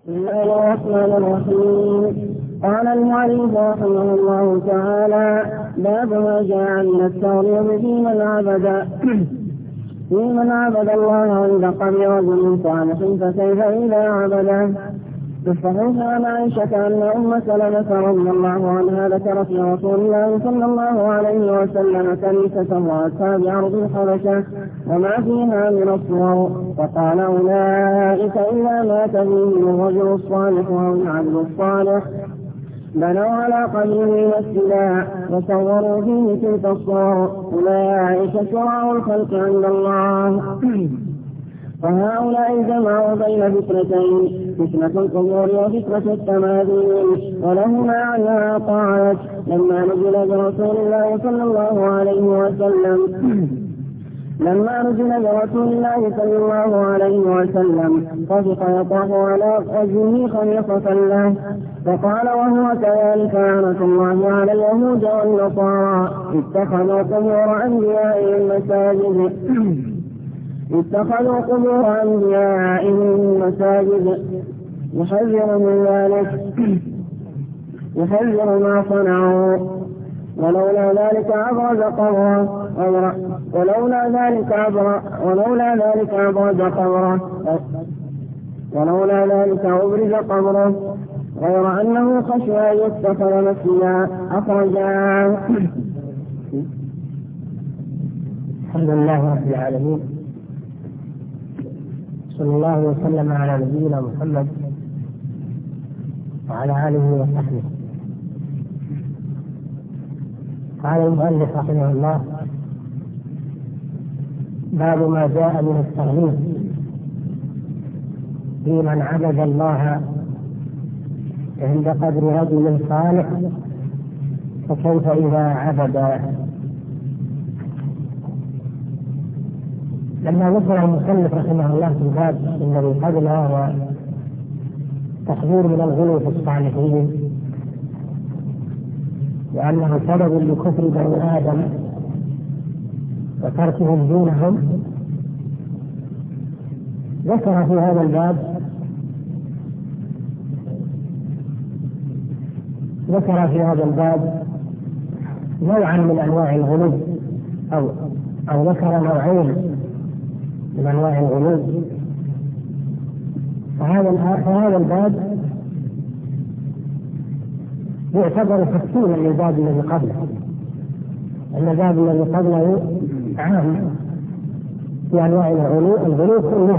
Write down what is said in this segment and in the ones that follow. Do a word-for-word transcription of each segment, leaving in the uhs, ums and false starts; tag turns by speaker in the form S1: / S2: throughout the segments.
S1: بسم الله الرحمن الرحيم. قال المؤلف رحمه الله تعالى: باب ما جاء من التغليظ في من عبد في من عبد الله عند قبر رجل صالح، فكيف إذا عبده؟ في الصحيح عن عائشة أن أم سلمة رضي الله عنها ذكرت لرسول الله صلى الله عليه وسلم كنيسة رأتها بأرض الحبشة وما فيها من الصور، فقال: أولئك إذا مات فيهم الرجل الصالح أو العبد الصالح بنوا على قبره مسجدا وصوروا فيه تلك الصور، أولئك شرار الخلق عند الله. فهؤلاء جمعوا بين فتنتين: فتنة القبور وفتنة التماثيل، ولهما عنها قالت: لما نزل برسول الله صلى الله عليه وسلم لما نزل برسول الله صلى الله عليه وسلم طفق يطاف على وجهه خليفة له، فقال وهو كذلك: لعنة الله على اليهود والنصارى اتخذوا قبور أنبيائهم مساجد اتخذوا قبور أنبيائهم مساجد يحذر من ذلك يحذر ما صنعوا، ولولا ذلك أبرز قبره ولولا ذلك أبرز ولولا ذلك أبرز قبره ولولا ذلك أبرز قبره غير أنه خشي أن يتخذ مسجدا. أخرجاه.
S2: الحمد لله رب العالمين، صلى الله وسلم على نبينا محمد وعلى آله وصحبه. قال المؤلف رحمه الله: باب ما جاء من التغليظ في من عبد الله عند قبر رجل صالح، فكيف إذا عبد؟ لما ذكر المصنف رحمه الله في الباب الذي قبله هو تحذير من الغلو في الصالحين لأنه سبب لكفر بني آدم وتركهم دونهم، ذكر في هذا الباب ذكر في هذا الباب نوعا من أنواع الغلو أو أو ذكر نوعين من أنواع الغلو. فهذا فهذا الباب يعتبر تفصيلا للباب الذي قبله، أن الباب الذي قبله عام في أنواع الغلو الغلو كله،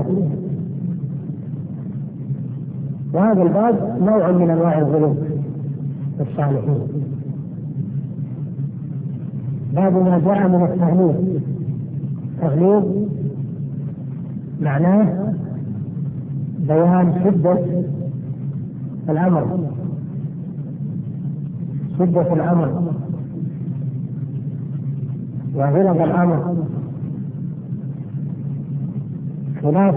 S2: وهذا الباب نوع من أنواع الغلو الصالحين. باب ما جاء من التغليظ. التغليظ معناه بيان شدة الأمر شدة الأمر وغلظ الأمر، خلاف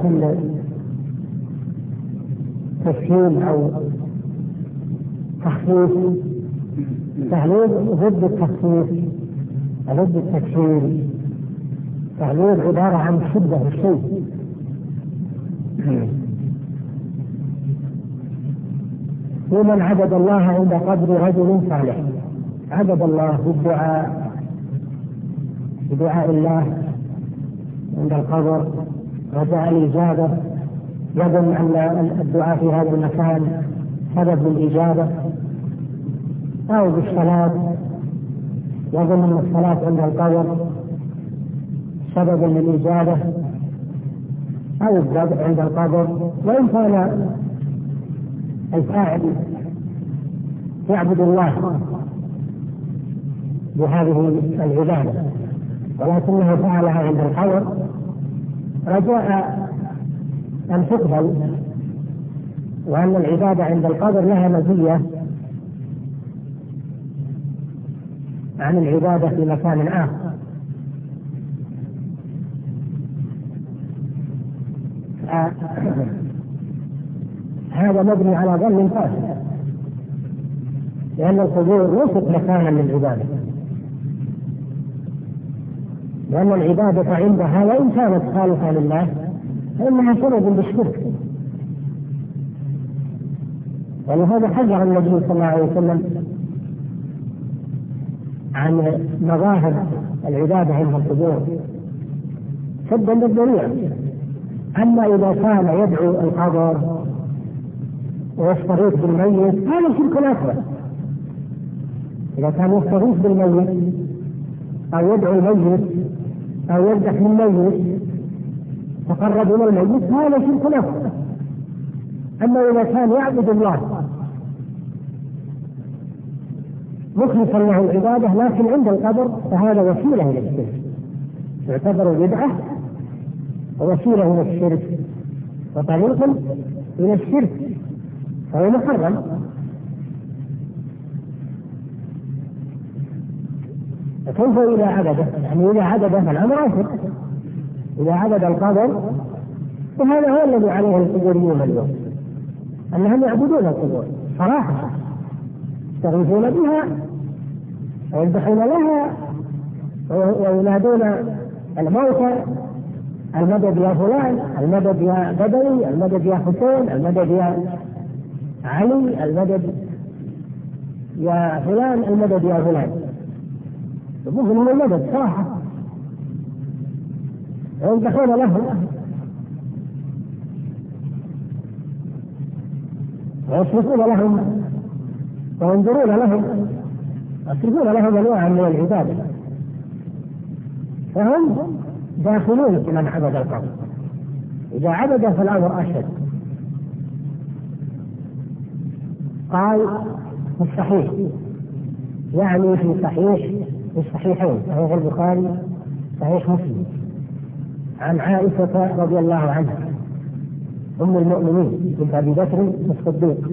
S2: التسهيل أو تخفيف. التغليظ ضد التخفيف ضد التسهيل. التغليظ عبارة عن شدة الشيء. ومن عبد الله عند قبر رجل صالح، عبد الله بالدعاء بدعاء الله عند القبر رجاء الإجابة، يظن أن الدعاء في هذا المكان سبب للإجابة، أو بالصلاة يظن أن الصلاة عند القبر سبب للإجابة، أو الذبح عند القبر. وإن كان الفاعل يعبد الله بهذه العبادة ولكنه فعلها عند القبر رجاء أن تقبل، وأن العبادة عند القبر لها مزية عن العبادة في مكان آخر. هذا مبني على ظن فاسد، لأن القبور ليست مكانا للعبادة، لأن العبادة عندها وإن كانت خالصة لله فإنها سبب بالشرك، ولهذا حذر النبي صلى الله عليه وسلم عن مظاهر العبادة عند القبور سدا للذريعة. أما إذا كان يدعو القبر ويستغيث بالميت هذا شرك أكبر. إذا كان يستغيث بالميت أو يدعو الميت أو يذبح للميت تقرب إلى الميت هذا شرك أكبر. أما إذا كان يعبد الله مخلصا له العبادة لكن عند القبر فهذا وسيلة إلى الشرك، يعتبر بدعة ووسيلة إلى الشرك وطريق إلى الشرك فهو محرم. فكيف إذا عبده؟ يعني إذا عبده فالأمر أشد. إذا عبد القبر وهذا هو الذي عليه القبوريون اليوم، أنهم يعبدون القبور صراحة، يستغيثون بها ويذبحون لها وينادون الموتى المدد يا فلان، المدد يا بدوي، المدد يا حسين، المدد يا علي، المدد يا فلان، المدد يا فلان. يقول من المدد صراحة ويذبحون لهم ويصرفون لهم وينظرون لهم ويصرفون لهم أنواعا من العبادة، فهم داخلون في من عبد القبر. إذا عبد فالأمر أشد. قال في الصحيح، يعني في صحيح في الصحيحين، صحيح البخاري صحيح مسلم، عن عائشة رضي الله عنها أم المؤمنين بنت أبي بكر الصديق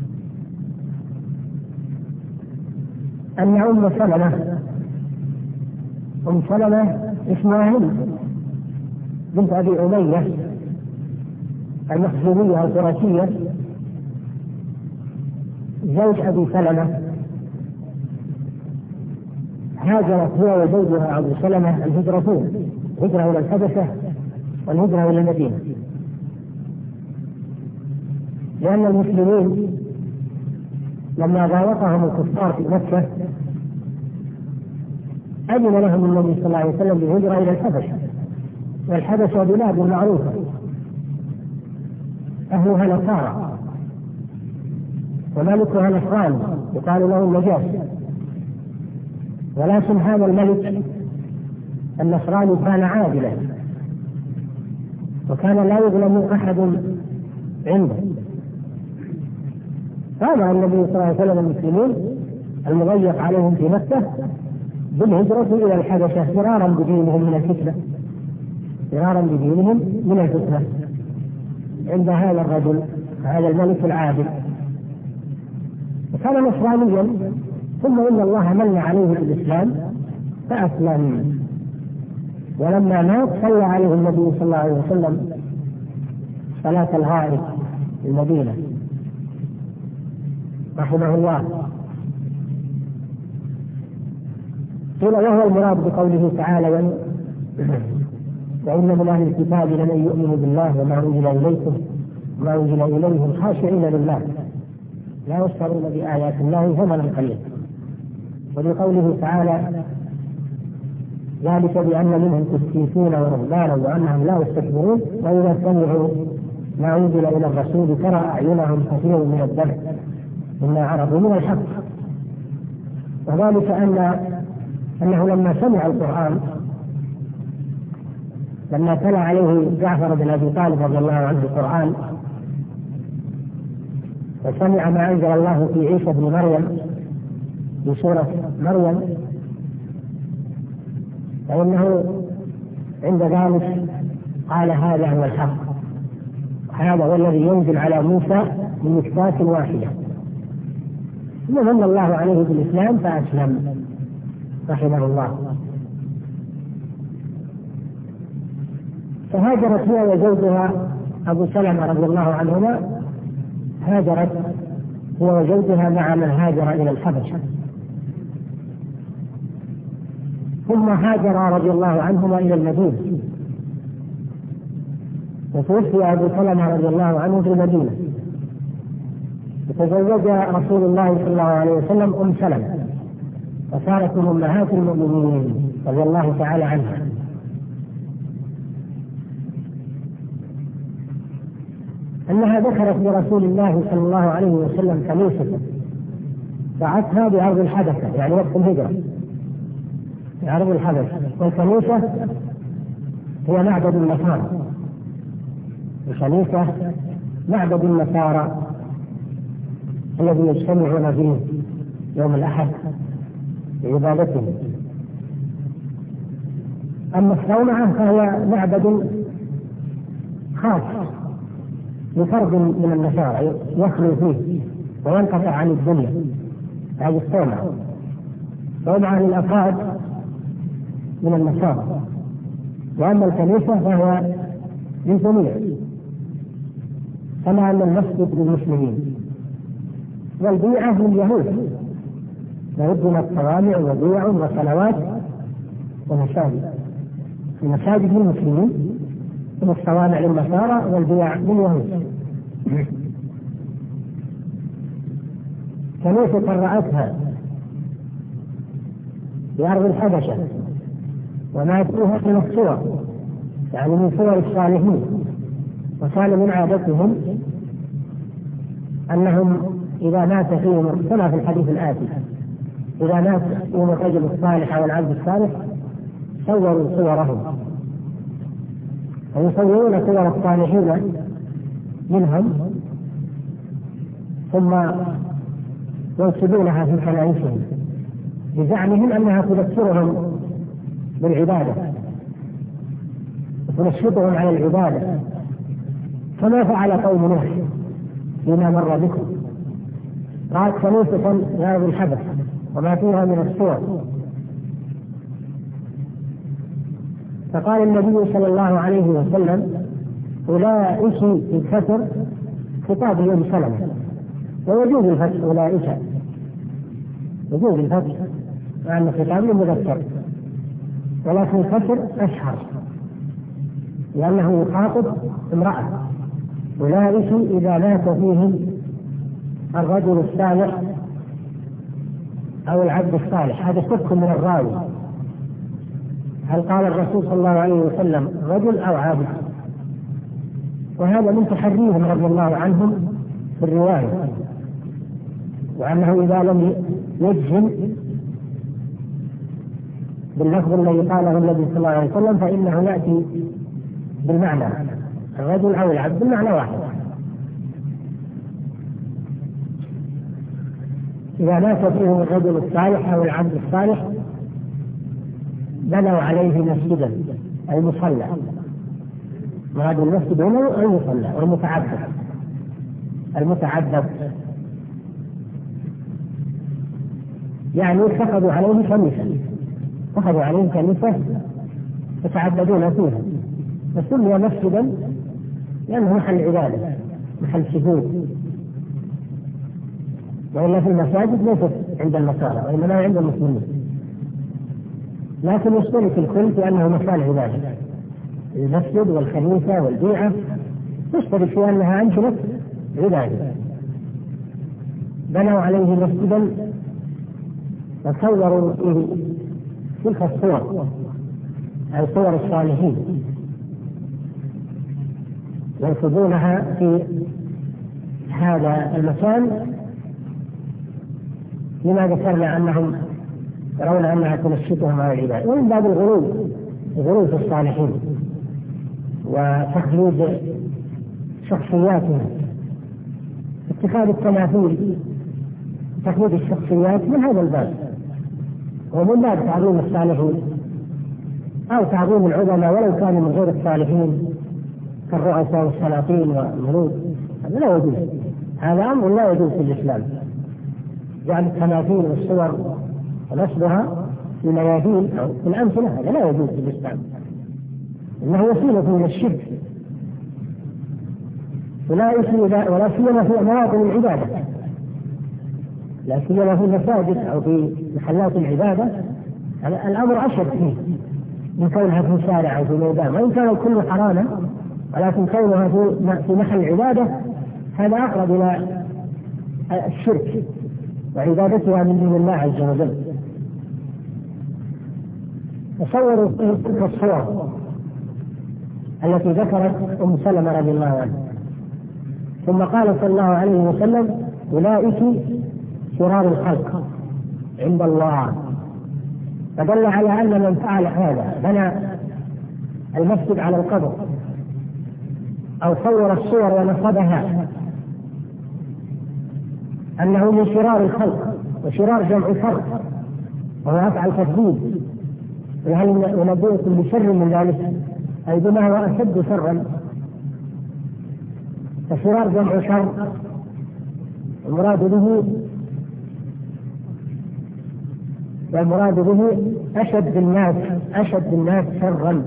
S2: أن أم سلمة أم سلمة اسمها هند بنت أبي أمية المخزومية القرشية زوج أبي سلمة، هاجرت هي وزوجها أبو سلمة الهجرتين، هجرة إلى الحبشة والهجرة إلى المدينة، لأن المسلمين لما ضايقهم الكفار في مكة أذن لهم النبي صلى الله عليه وسلم بالهجرة إلى الحبشة، والحبشة بلاد معروفة أهلها نصارى وملكها نصراني يقال له النجاشي، ولكن هذا الملك النصراني كان عادلا وكان لا يظلم أحد عنده، فأمر النبي صلى الله عليه وسلم المسلمين المضيق عليهم في مكة بالهجرة إلى الحبشة فرارا بدينهم من الفتنة، فرارا بدينهم من الفتنة عند هذا الرجل هذا الملك العادل، وكان نصرانيا، ثم إن الله من عليه بالإسلام فأسلم، ولما مات صلى عليه النبي صلى الله عليه وسلم صلاة الغائب في المدينة رحمه الله. قيل وهو المراد بقوله تعالى وإن من أهل الكتاب لمن يؤمن بالله وما أنزل إليكم وما أنزل إليهم خاشعين لله لا يشترون بآيات الله ثمنا قليلا، ولقوله تعالى ذلك بأن منهم قسيسين ورهبانا وأنهم لا يستكبرون وإذا سمعوا ما أنزل إلى الرسول ترى أعينهم تفيض من الدمع مما عرفوا من الحق، وذلك أن أنه لما سمع القرآن لما تلا عليه جعفر بن أبي طالب رضي الله عنه القرآن وسمع ما أنزل الله في عيسى بن مريم في سورة مريم فإنه عند ذلك قال هذا هو الحق، هذا هو الذي ينزل على موسى من مشكاة واحدة، ثم من الله عليه بالإسلام فأسلم رحمه الله. فهاجرت هي وزوجها أبو سلمة رضي الله عنهما، هاجرت هي وزوجها مع من هاجر إلى الحبشة، ثم هاجر رضي الله عنهما إلى المدينة، وتوفي أبو سلمة رضي الله عنه في المدينة، تزوج رسول الله صلى الله عليه وسلم أم سلمة وصارت من أمهات المؤمنين رضي الله تعالى عنها. أنها ذكرت لرسول الله صلى الله عليه وسلم كنيسة دعتها بأرض الحبشة، يعني وقت الهجرة في أرض الحبشة، والكنيسة هي معبد النصارى. الكنيسة معبد النصارى الذي يجتمعون فيه يوم الأحد لعبادتهم. أما الصومعة فهي معبد خاص لفرد من النصارى يخلو فيه وينقطع عن الدنيا، هذه الصومعة. صومعة للأفراد من النصارى، وأما الكنيسة فهو للجميع، كما أن المسجد للمسلمين والبيعة لليهود، ويبنى الصوامع وبيع وصلوات ومساجد. المساجد للمسلمين والصوامع للنصارى والبيع لليهود. كنيسة رأتها في أرض الحبشة وما فيها من الصور، يعني من صور الصالحين، وكان من عادتهم أنهم إذا مات فيهم كما في الحديث الآتي، إذا مات فيهم الرجل الصالح أو العبد الصالح صوروا صورهم، ويصورون صور الصالحين منهم ثم ينسبونها في كنائسهم بزعمهم أنها تذكرهم بالعبادة وتنشطهم على العبادة، كما فعل قوم نوح فيما مر بكم. رأت كنيسة لأرض الحبشة وما فيها من الصور، فقال النبي صلى الله عليه وسلم أولئك الفتر خطاب يوم سلمة، ويجوز الفتح أولئك، يجوز الفتح مع أن خطاب مذكر، ولكن الفتر أشهر لأنه يخاطب امرأة. أولئك إذا مات فيهم الرجل الصالح أو العبد الصالح. هذا شك من الراوي، هل قال الرسول صلى الله عليه وسلم رجل أو عبد؟ وهذا من تحريهم رضي الله عنهم في الرواية، وأنه إذا لم يجزم باللفظ الذي قاله النبي صلى الله عليه وسلم فإنه يأتي بالمعنى الرجل أو العبد بالمعنى واحد. إذا مات فيه الرجل الصالح أو العبد الصالح بنوا عليه مسجدا أي مصلى، وهذا المسجد هنا المصلى والمتعبد. المتعبد يعني اتخذوا عليه كنيسة، اتخذوا عليه كنيسة يتعبدون فيها، فسمي مسجدا لأنه محل عبادة، محل سجود. وإلا في المساجد ليست عند النصارى وإنما عند المسلمين، لكن يشترك الكل في أنه مكان عبادة. المسجد والكنيسة والبيعة يشترك في أنها أمكنة عبادة. بنوا عليه مسجدا وصوروا فيه تلك الصور أي صور الصالحين، ينصبونها في هذا المكان لما ذكرنا أنهم يرون أنها تنشطهم على العبادة، ومن باب الغلو الغلو في الصالحين وتخليد شخصياتهم، اتخاذ التماثيل، تخليد الشخصيات من هذا الباب، ومن باب تعظيم الصالحين أو تعظيم العظماء ولو كانوا من غير الصالحين كالرؤساء والسلاطين والملوك. هذا لا يجوز، هذا أمر لا يجوز في الإسلام. جعل التماثيل والصور ونصبها في ميادين أو في الأمثلة هذا لا يجوز في الإسلام، إنه وسيلة من الشرك، ولا ولا سيما في مواطن العبادة، لا سيما في المساجد أو في محلات العبادة. الأمر أشد فيه من كونها في شارع أو في ميدان، وإن كان الكل حراما، ولكن كونها في محل العبادة هذا أقرب إلى الشرك وعبادتها من دون الله عز وجل. تصوروا تلك الصور التي ذكرت أم سلمة رضي الله عنها. ثم قال صلى الله عليه وسلم: أولئك شرار الخلق عند الله. فدل على أن من فعل هذا بنى المسجد على القبر أو صور الصور ونصبها أنه من شرار الخلق، وشرار جمع شر وهو أفعل تفضيل. وهل ينبئكم بشر من ذلك؟ أي بما هو أشد شرا. فشرار جمع شر المراد به والمراد به أشد الناس أشد الناس شرا.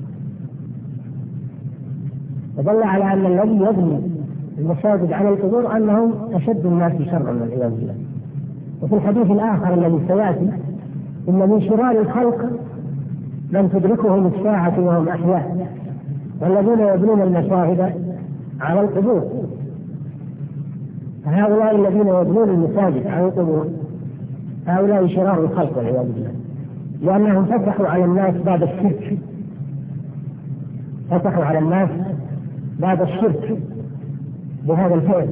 S2: فدل على أن الذي يبني المساجد على القبور أنهم أشد الناس شرا والعياذ بالله. وفي الحديث الآخر الذي سيأتي: إن من شرار الخلق من تدركهم الساعة وهم أحياء، والذين يبنون المشاهد على القبور. فهؤلاء الذين يبنون المساجد على القبور هؤلاء شرار الخلق والعياذ بالله، لأنهم فتحوا على الناس باب الشرك، فتحوا على الناس باب الشرك بهذا الفعل،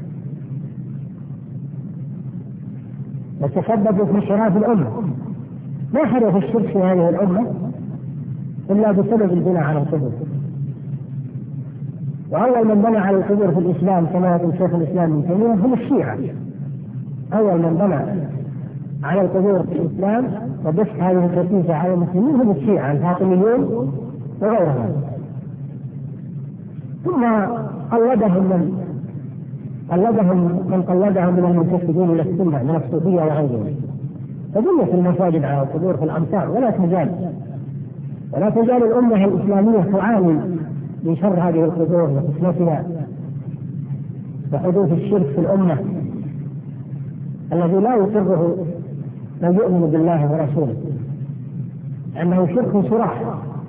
S2: وتسببوا في انحراف الأمة. ما حدث الشرك في هذه الأمة إلا بسبب البناء على القبور. وأول من بنى على القبور في الإسلام كما يقول شيخ الإسلام ابن تيمية هم الشيعة. أول من بنى على القبور في الإسلام وبث هذه الكنيسة على المسلمين هم الشيعة الفاطميون وغيرهم. ثم قلدهم من قلدهم من قلدهم من المنتسبين إلى السنة من الصوفية وغيرهم. فبنيت المساجد على القبور في الأمصار، ولا تزال ولا تزال الأمة الإسلامية تعاني من شر هذه القبور وفتنتها وحدوث الشرك في الأمة الذي لا يقره من يؤمن بالله ورسوله، أنه شرك صراح.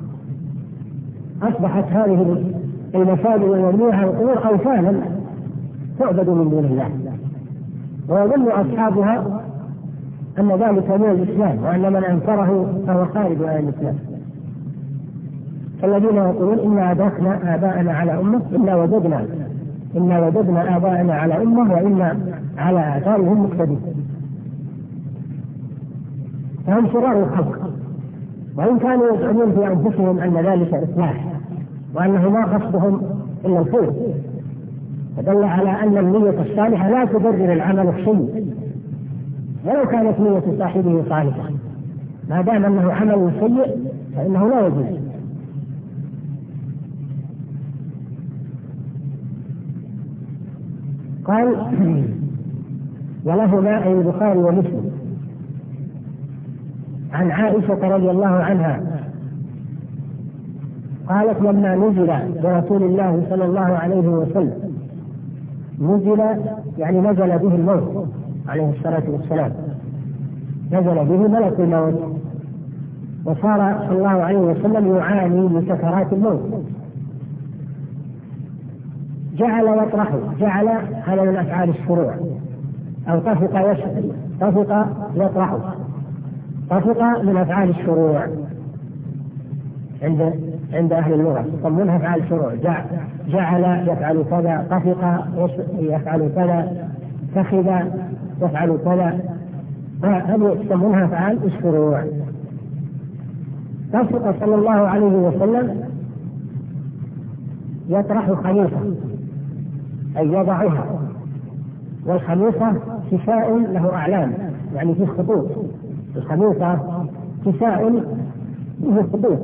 S2: أصبحت هذه المساجد والمبنية على القبور أوثانا تعبد من دون الله، ويظن أصحابها أن ذلك من الإسلام، وأن من أنكره فهو خارج عن الإسلام. الذين يقولون إنا أدركنا آباءنا على أمة إنا وجدنا إنا وجدنا آباءنا على أمة وإنا على آثارهم مقتدون. فهم شرار الخلق، وإن كانوا يزعمون في أنفسهم أن ذلك إصلاح وأنه ما قصدهم إلا الخير. فدل على أن النية الصالحة لا تبرر العمل السيء ولو كانت نية صاحبه صالحة، ما دام أنه عمل سيء فإنه لا يجوز. قال: ولهما أي البخاري ومسلم عن عائشة رضي الله عنها قالت: لما نزل برسول الله صلى الله عليه وسلم، نزل يعني نزل به الموت عليه الصلاة والسلام، نزل به ملك الموت، وصار صلى الله عليه وسلم يعاني من سكرات الموت. جعل يطرح، جعل هذا من أفعال الشروع، أو طفق يشعر، طفق يطرح، طفق من أفعال الشروع عند عند أهل اللغة يسمونها أفعال الشروع. جعل يفعل كذا، طفق يفعل كذا، فخذ يفعل كذا، هذه يسمونها أفعال الشروع. طفق صلى الله عليه وسلم يطرح خليفة أي يضعها، والخليفة كساء له أعلام يعني فيه خطوط، الخليفة كساء فيه خطوط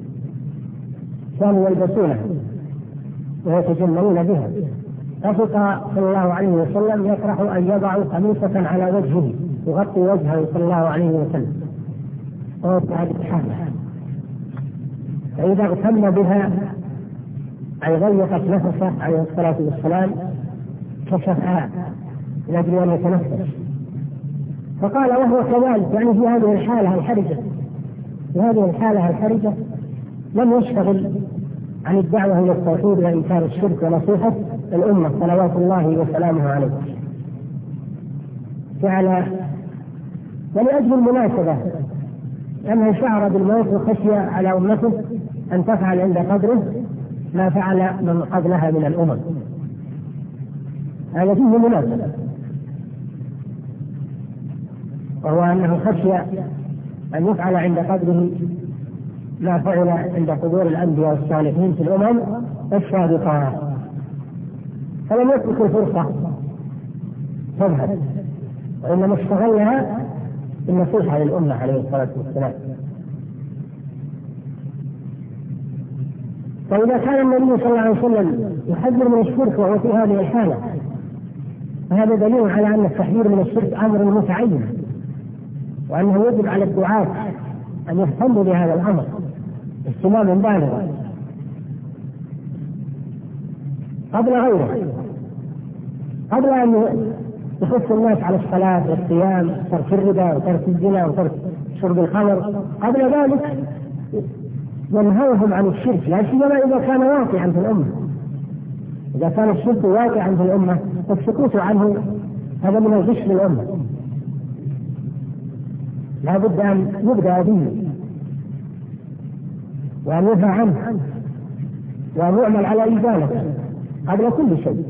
S2: كانوا يلبسونها ويتجملون بها. طفق صلى الله عليه وسلم يطرح أن يضع خليفة على وجهه يغطي وجهه صلى الله عليه وسلم، وهو في هذه الحالة. فإذا اغتم بها أي ضيقت نفسه عليه الصلاة والسلام كشفها من أجل أن يتنفس. فقال: وهو كذلك، يعني في هذه الحالة الحرجة في هذه الحالة الحرجة لم يشتغل عن الدعوة إلى التوحيد وإنكار الشرك ونصيحة الأمة صلوات الله وسلامه عليه. فعل ولأجل المناسبة أنه شعر بالموت وخشي على أمته أن تفعل عند قدره ما فعل من قبلها من الأمم. هذا فيه مناسبة، وهو أنه خشي أن يفعل عند قدره ما فعل عند قبور الأنبياء والصالحين في الأمم السابقة، فلم يترك الفرصة تذهب، وإنما استغلها بالنصيحة للأمة عليه الصلاة والسلام. فإذا كان النبي صلى الله عليه وسلم يحذر من الشرك وهو في هذه الحالة، فهذا دليل على أن التحذير من الشرك أمر متعين، وأنه يجب على الدعاة أن يهتموا بهذا الأمر اهتماما بالغا قبل غيره، قبل أن يحث الناس على الصلاة والصيام وترك الربا وترك الزنا وترك شرب الخمر. قبل ذلك ينهوهم عن الشرك، لا سيما إذا كان واقعا في الأمة. إذا كان الشرك واقعا في الأمة فالسكوت عنه هذا من الغش للأمة، لا بد أن يبدأ به وأن ينهى عنه وأن يعمل على إزالته قبل كل شيء،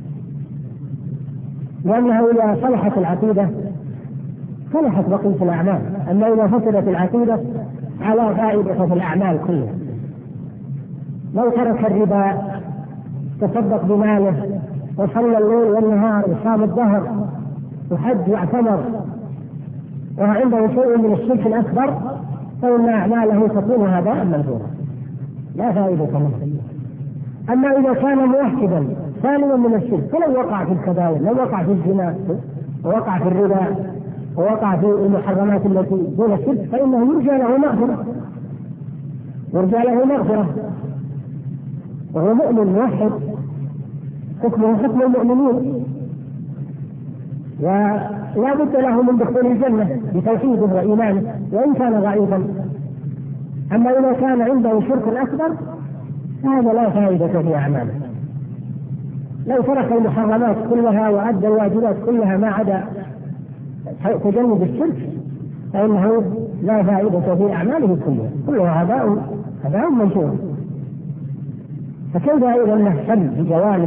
S2: لأنه إذا صلحت العقيدة صلحت بقية الأعمال، أما إذا فسدت العقيدة على فائدة في الأعمال كلها. لو ترك الربا تصدق بماله وصلى الليل والنهار وصام الدهر وحج واعتمر وعنده شيء من الشرك الأكبر فإن أعماله تكون هباء منثورا لا فائدة منه. أما إذا كان موحدا سالما من الشرك فلو وقع في الكبائر، لو وقع في الزنا ووقع في الربا ووقع في المحرمات التي دون الشرك فإنه يرجى له مغفرة، يرجى له مغفرة وهو مؤمن موحد حكمه حكم المؤمنين، ولا بد له من دخول الجنة بتوحيده وإيمانه وإن كان ضعيفا. أما إذا كان عنده شرك أكبر هذا لا فائدة في أعماله، لو ترك المحرمات كلها وأدى الواجبات كلها ما عدا تجنب الشرك فإنه لا فائدة في أعماله كلها، كلها هباء هباء منثور. فكيف أيضا نهتم بجوانب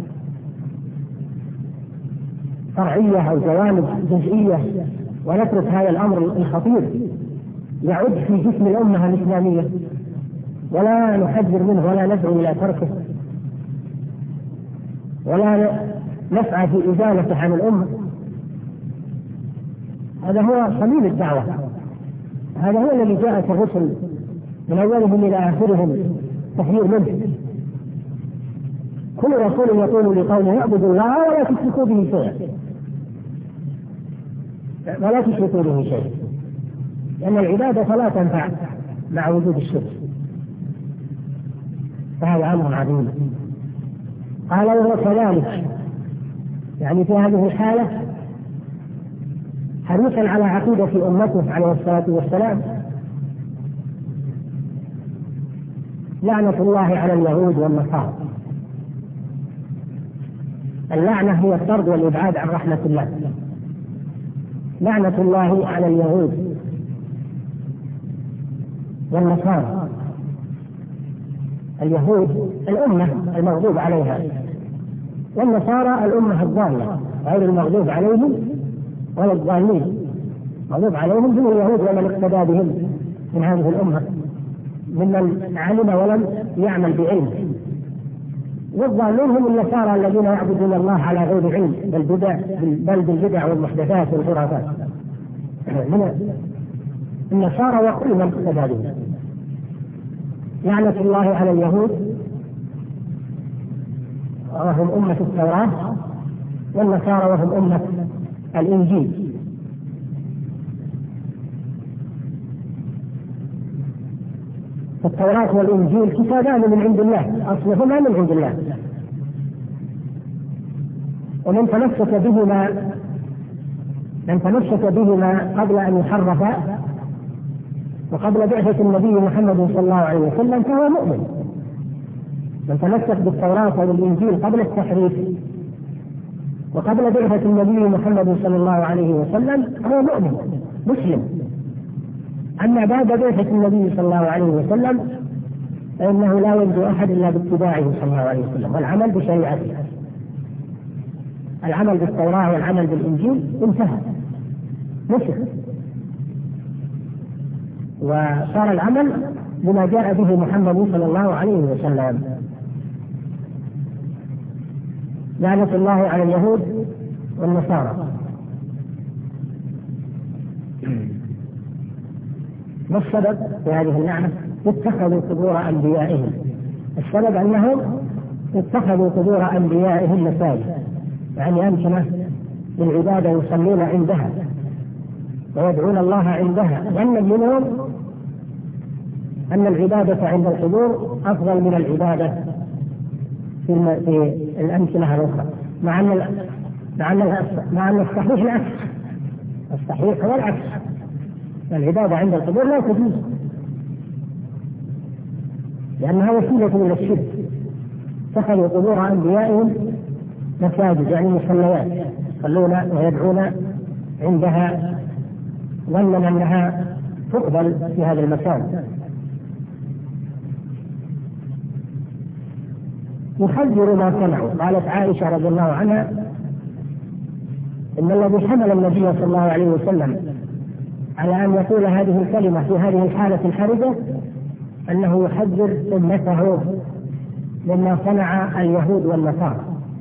S2: فرعية أو جوانب جزئية ونترك هذا الأمر الخطير يعد في جسم الأمة الإسلامية ولا نحذر منه ولا ندعو إلى تركه ولا نسعى في إزالته عن الأمة؟ هذا هو صميم الدعوة، هذا هو الذي جاءت الرسل من أولهم إلى آخرهم تحذير منه. كل رسول يقول لقومه اعبدوا الله ولا تشركوا به شيئا، ولا تشركوا به شيئا، لأن العبادة لا تنفع مع وجود الشرك، فهذا أمر عظيم. قال وهو كذلك، يعني في هذه الحالة حريصا على عقيدة أمته عليه الصلاة والسلام لعنة الله على اليهود والنصارى. اللعنة هي الطرد والإبعاد عن رحمة الله. لعنة الله على اليهود والنصارى. اليهود الأمة المغضوب عليها، والنصارى الأمة الضالة غير المغضوب عليهم ولا الضالين. المغضوب عليهم هم اليهود ومن اقتدى بهم من هذه الأمة ممن علم ولم يعمل بعلم، والضالون هم النصارى الذين يعبدون الله على غير علم بل بدع بل بالبدع والمحدثات والخرافات. من النصارى وكل من اقتدى بهم. لعنة الله على اليهود وهم أمة التوراة، والنصارى وهم أمة الإنجيل. التوراة والإنجيل كتابان من عند الله، أصلهما من عند الله، ومن تمسك بهما من تمسك بهما قبل أن يحرفا وقبل بعثة النبي محمد صلى الله عليه وسلم فهو مؤمن. من تمسك بالتوراة والإنجيل قبل التحريف وقبل بعثة النبي محمد صلى الله عليه وسلم هو مؤمن مسلم. أما بعد بعثة النبي صلى الله عليه وسلم فإنه لا ينجو أحد إلا باتباعه صلى الله عليه وسلم والعمل بشريعته. العمل بالتوراة والعمل بالإنجيل انتهى نسخ، وصار العمل بما جاء به محمد صلى الله عليه وسلم. لعنة الله على اليهود والنصارى. ما السبب في هذه اللعنة؟ اتخذوا قبور أنبيائهم. السبب أنهم اتخذوا قبور أنبيائهم مساجد، يعني أمكنة للعبادة يصلون عندها ويدعون الله عندها، لأن منهم أن العبادة عند القبور أفضل من العبادة في, في الأمكنة الأخرى، مع أن مع أن مع أن الصحيح العكس. الصحيح هو العكس، العبادة عند القبور لا تجوز لأنها وسيلة إلى الشرك. اتخذوا قبور أنبيائهم مساجد، يعني مصليات يصلون ويدعون عندها ظنا أنها تقبل في هذا المكان. يحذر ما صنعوا. قالت عائشة رضي الله عنها إن الذي حمل النبي صلى الله عليه وسلم على أن يقول هذه الكلمة في هذه الحالة الحرجة أنه يحذر أمته مما صنع اليهود والنصارى.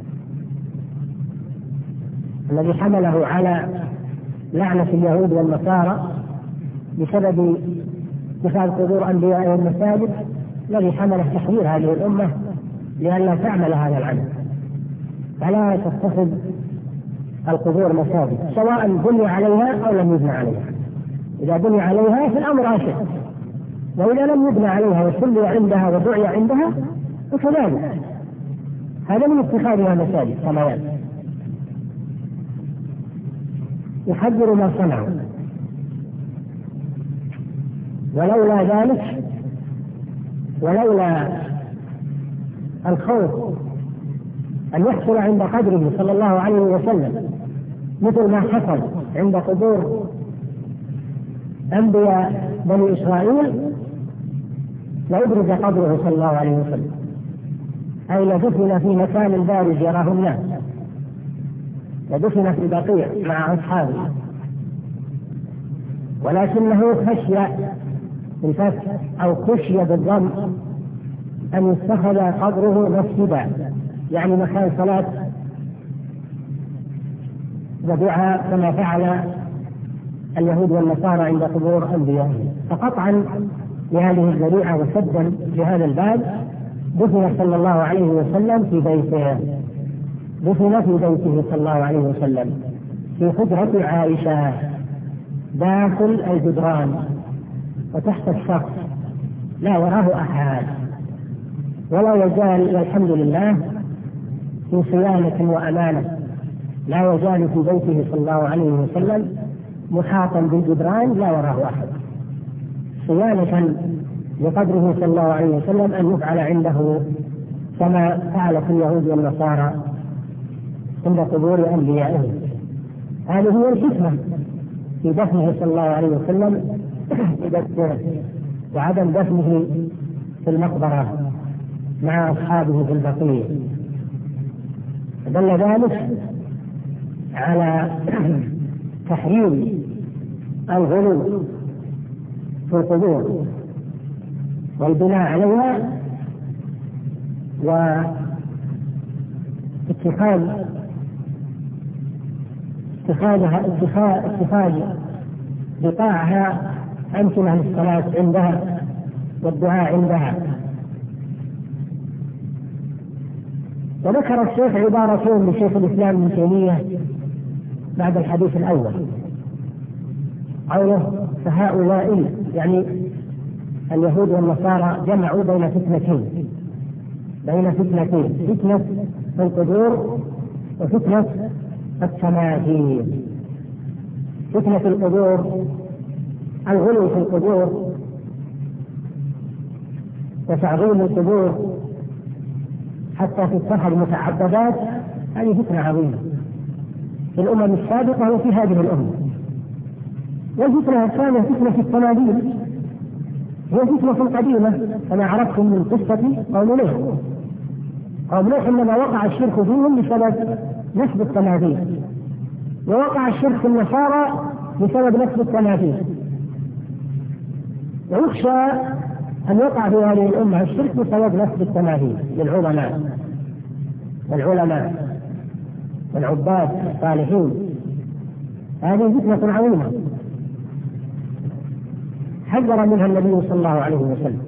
S2: الذي حمله على لعنة اليهود والنصارى بسبب اتخاذ قبور أنبيائهم مساجد، الذي حمله تحذير هذه الأمة لئلا تعمل هذا العمل، فلا تتخذ القبور مساجد سواء بني عليها أو لم يبنى عليها. إذا بني عليها فالأمر أشد، وإذا لم يبنى عليها وصلي عندها ودعي عندها فكذلك، هذا من اتخاذها مساجد كما يأتي. يحذر ما صنعوا. ولولا ذلك، ولولا الخوف أن يحصل عند قدره صلى الله عليه وسلم مثل ما حصل عند قبور أنبياء بني إسرائيل لأبرز قدره صلى الله عليه وسلم، أي لدفن في مكان بارز يراه الناس، لدفن في البقيع مع أصحابه، ولكنه خشي بالفتح أو خشي بالضم أن يتخذ قبره مسجدا، يعني مكان صلاة ودعاء كما فعل اليهود والنصارى عند قبور أنبيائهم. فقطعا لهذه الذريعة وسدا لهذا الباب دفن صلى الله عليه وسلم في بيته، دفن في بيته صلى الله عليه وسلم في حجرة عائشة داخل الجدران وتحت السقف، لا وراه أحد، ولا يزال والحمد لله في صيانة وأمانة، لا يزال في بيته صلى الله عليه وسلم محاطا بالجدران لا وراه أحد، صيانة لقدره صلى الله عليه وسلم أن يفعل عنده كما فعلت اليهود والنصارى عند قبور أنبيائهم. هذه هي الحكمة في دفنه صلى الله عليه وسلم وعدم دفنه في المقبرة مع أصحابه في البقيع. دل ذلك على تحريم الغلو في القبور والبناء عليها واتخاذ اتخاذها اتخاذ اتخاذ بقاعها أمكنة للصلاة عندها والدعاء عندها. وذكر الشيخ عبارتين لشيخ الإسلام ابن تيمية بعد الحديث الأول، قوله فهؤلاء يعني اليهود والنصارى جمعوا بين فتنتين بين فتنتين فتنة القبور وفتنة التماثيل. فتنة القبور الغلو في القبور وتعظيم القبور حتى تتخذ متعبدات، هذه فتنة عظيمة في الأمم السابقة وفي هذه الأمة. والفتنة الثانية فتنة التناديل، هي فتنة قديمة كما عرفتم من قصة قوم نوح. قوم نوح إنما وقع الشرك فيهم بسبب نسب التناديل، ووقع الشرك في النصارى بسبب نسب التناديل، ويخشى أن يقع في هذه الأمة الشرك بسبب نسب التناديل للعلماء والعلماء والعباد الصالحين. هذه فتنة عظيمة حذر منها النبي صلى الله عليه وسلم.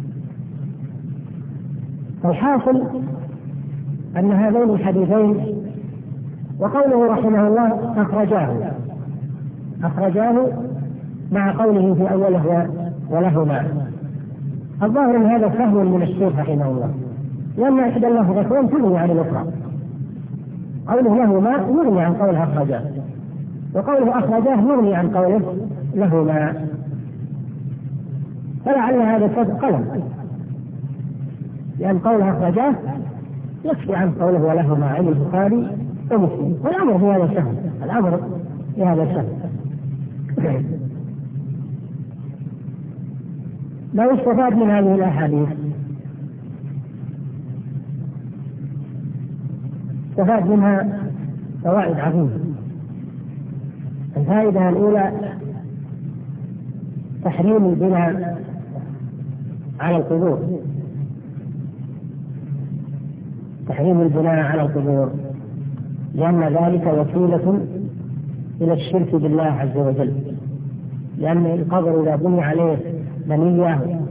S2: فالحاصل أن هذين الحديثين وقوله رحمه الله أخرجاه أخرجاه مع قوله في أوله ولهما، الظاهر أن هذا فهم من الشيخ رحمه الله، لأن إحدى اللفظتين تغني عن الأخرى. قوله لهما يغني عن قوله أخرجاه، وقوله أخرجاه يغني عن قوله لهما، فلعل هذا قلم، لأن قوله أخرجاه يكفي عن قوله ولهما عن البخاري ومسلم، والأمر في هذا سهل، الأمر في هذا سهل. ما يستفاد من هذه الأحاديث؟ استفاد منها فوائد عظيمة. الفائدة الأولى تحريم البناء على القبور، تحريم البناء على القبور، لأن ذلك وسيلة إلى الشرك بالله عز وجل، لأن القبر إذا بني عليه بنية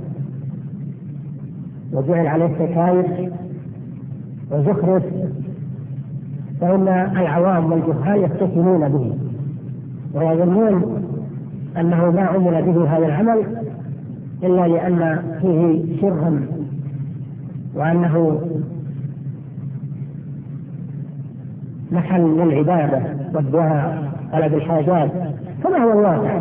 S2: وجعل عليه ستائر وزخرف فإن العوام والجهال يفتتنون به ويظنون أنه ما عمل به هذا العمل إلا لأن فيه سرا وأنه محل للعبادة والدعاء طلب الحاجات كما هو الواقع.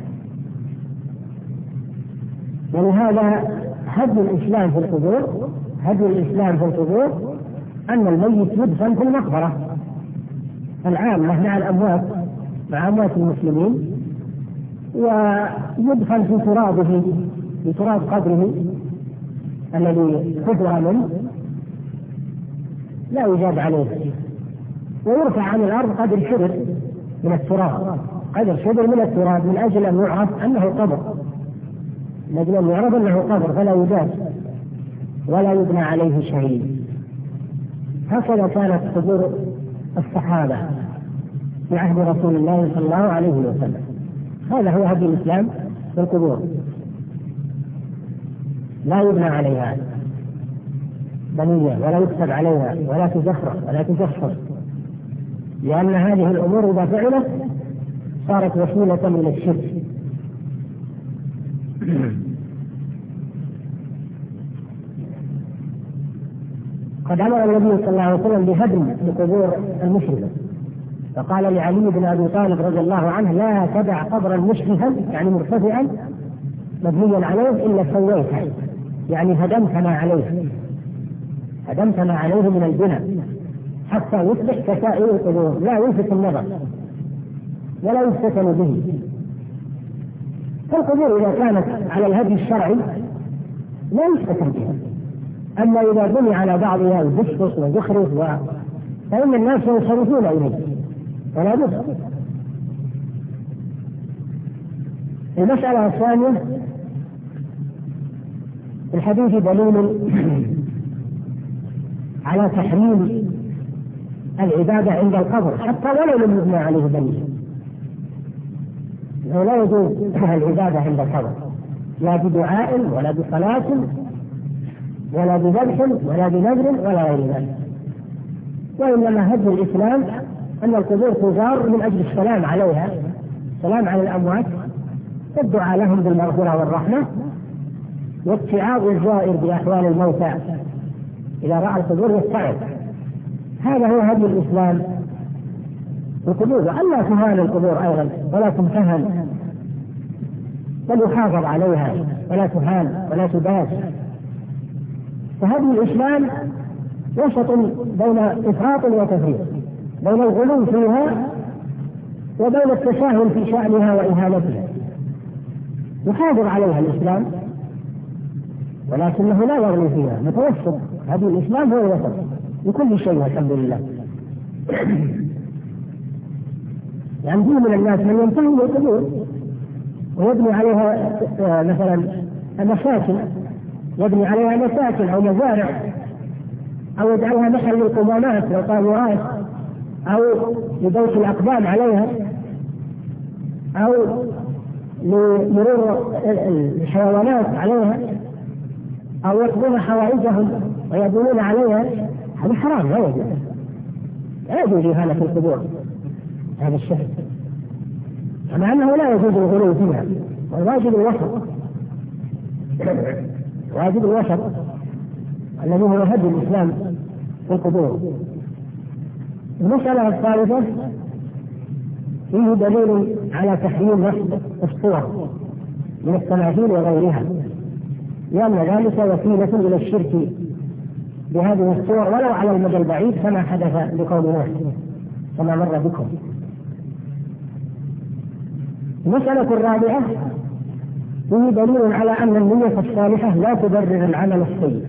S2: ولهذا هدي الإسلام في القبور هدي الإسلام في القبور أن الميت يدفن في المقبرة العامة مع الأموات مع أموات المسلمين، ويدفن في ترابه في تراب قبره الذي حفر منه لا يجاب عليه، ويرفع عن الأرض قدر شبر من التراب قدر شبر من التراب من أجل أن يعرف أنه قبر، من أجل أن يعرف أنه قبر فلا يداس ولا يبنى عليه شيء. هكذا كانت قبور الصحابة في عهد رسول الله صلى الله عليه وسلم. هذا هو هدي الإسلام في القبور، لا يبنى عليها بنية ولا يكتب عليها ولا تزخرف ولا تجفر، لأن هذه الأمور إذا فعلت صارت وسيلة من الشرك. قد أمر النبي صلى الله عليه وسلم بهدم لقبور المشركة، فقال لعلي بن أبي طالب رضي الله عنه: لا تدع قبرا مشرفا يعني مرتفعا مبنيا عليه إلا سويته، يعني هدمت ما عليه هدمت ما عليه من البناء حتى يصبح كسائر القبور لا يلفت النظر ولا يفتتن به. فالقبور إذا كانت على الهدي الشرعي لا يفتتن بها، أما إذا بني على بعضها البسط وزخرف و... فإن الناس ينصرفون إليه ولا بد. المسألة الثانية: الحديث دليل على تحريم العبادة عند القبر حتى ولو لم يبنى عليه بنية، لا يجوز العبادة عند القبر لا بدعاء ولا بصلاة ولا بذبح ولا بنذر ولا غير ذلك، وإنما هدي الإسلام أن القبور تزار من أجل السلام عليها، السلام على الأموات والدعاء لهم بالمغفرة والرحمة واتعاظ الزائر بأحوال الموتى إذا رأى القبور يتعظ. هذا هو هدي الإسلام القبور، ألا تهان القبور أيضا ولا تمتهن، بل يحافظ عليها ولا تهان ولا تداس. فهدي الإسلام وسط بين إفراط وتفريط، بين الغلو فيها وبين التساهل في شأنها وإهانتها. يحافظ عليها الإسلام ولكنه لا يغلو فيها، متوسط. هذا الإسلام هو الوسط بكل شيء والحمد لله. يعني في من الناس من ينتهي القبور ويبني عليها مثلا مساكن، يبني عليها مساكن أو مزارع، أو يجعلها محل للقمامات والطائرات، أو لبيت الأقدام عليها، أو لمرور الحيوانات عليها، أو يقضون حوائجهم ويبنون عليها. هذا حرام، لا يجوز، لا يجوز إهانة القبور هذا الشيء، مع أنه لا يجوز الغلو فيها. والواجب الوسط، واجب الوسط الذي هو هدي الإسلام في القبور. المسألة الثالثة فيه دليل على تحريم نصب الصور من التماثيل وغيرها، لأن ذلك وسيلة إلى الشرك بهذه الصور ولو على المدى البعيد، كما حدث لقوم نوح كما مر بكم. المسألة الرابعة فيه دليل على أن النية الصالحة لا تبرر العمل السيء.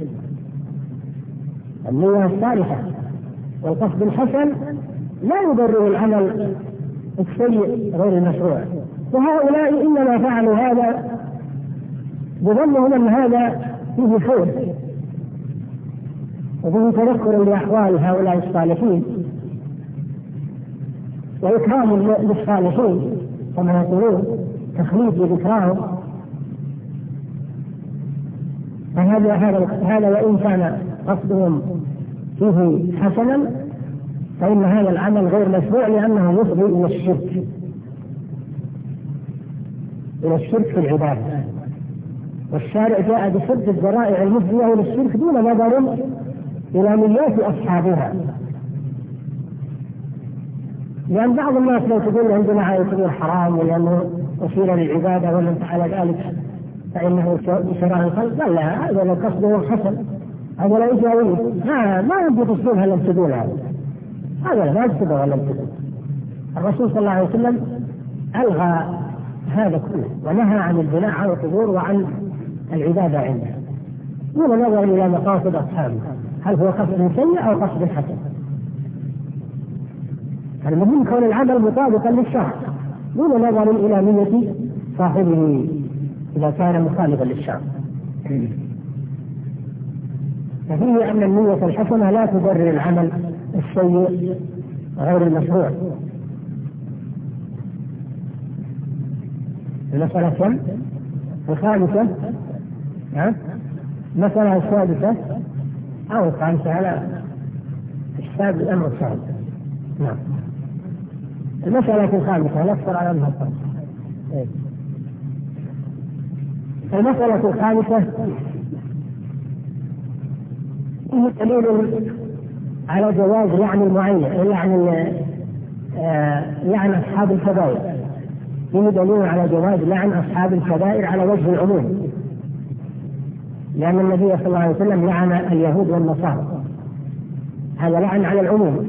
S2: النية الصالحة والقصد الحسن لا يبرر العمل السيء غير المشروع، وهؤلاء إنما فعلوا هذا بظنهم أن هذا فيه خير وفيه تذكر لأحوال هؤلاء الصالحين وإكرام للصالحين كما يقولون، تخليد لذكراهم. فهذا هذا وإن كان قصدهم فيه حسنا فإن هذا العمل غير مشروع، لأنه يفضي إلى الشرك إلى الشرك في العبادة. والشارع جاء بسد الذرائع المفضية إلى الشرك دون نظر إلى نيات أصحابها. لأن بعض الناس لو تقول عندنا عايزين حرام ولأنه وسيلة للعبادة ومن فعل ذلك فإنه بشراء الخلق، قال لا، هذا لو قصده حسن، هذا لا يجاوز، ما يمكن تصدونها لم تدون، هذا هذا لا يصدقها لم تدون. الرسول صلى الله عليه وسلم ألغى هذا كله ونهى عن البناء على القبور وعن العبادة عنده دون نظر إلى مقاصد أصحابه، هل هو قصد سيء أو قصد حسن. المهم كون العمل مطابقا للشرع دون نظر إلى نية صاحبه إذا كان مخالفا للشرع. ففيه أن النية الحسنة لا تبرر العمل السيء غير المشروع. المسألة كم؟ الخامسة، ها؟ المسألة السادسة أو الخامسة على حساب الأمر الثاني. نعم. المسألة الخامسة نذكر على أنها الخامسة. المسألة الخامسة فيه دليل على جواز لعن المعين، لعن لعن أصحاب الكبائر. فيه دليل على جواز لعن أصحاب الكبائر على وجه العموم، لأن النبي صلى الله عليه وسلم لعن اليهود والنصارى، هذا لعن على العموم.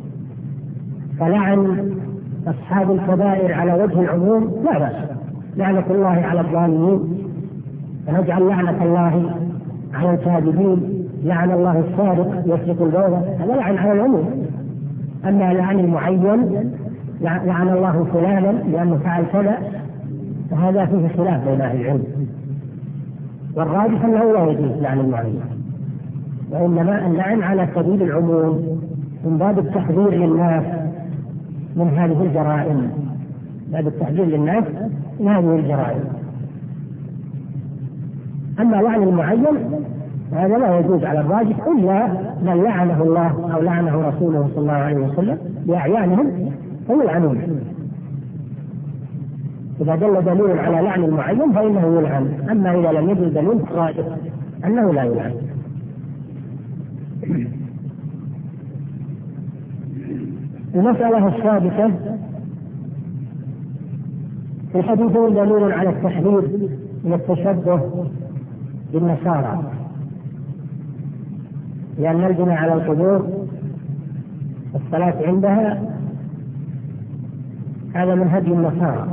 S2: فلعن أصحاب الكبائر على وجه العموم لا بأس، لعنة الله على الظالمين، ونجعل لعنة الله على الكاذبين، لعن الله السارق يسرق البوضة، هذا لعن على العموم. أما لعن المعين، لعن الله فلانا لأنه فعل كذا، فهذا فيه خلاف بين أهل العلم، والراجح أنه لا يجوز لعن المعين، وإنما اللعن على سبيل العموم من باب التحذير للناس من هذه الجرائم، باب التحذير للناس من هذه الجرائم. أما لعن المعين هذا لا يجوز على الراجح إلا من لعنه الله أو لعنه رسوله صلى الله عليه وسلم بأعيانهم فيلعنون. إذا دل دليل على لعن المعين فإنه يلعن، أما إذا لم يدل دليل راجح أنه لا يلعن. المسألة السادسة في الحديث دليل على التحذير من التشبه بالنصارى، لأن البناء على القبور والصلاة عندها هذا من هدي النصارى،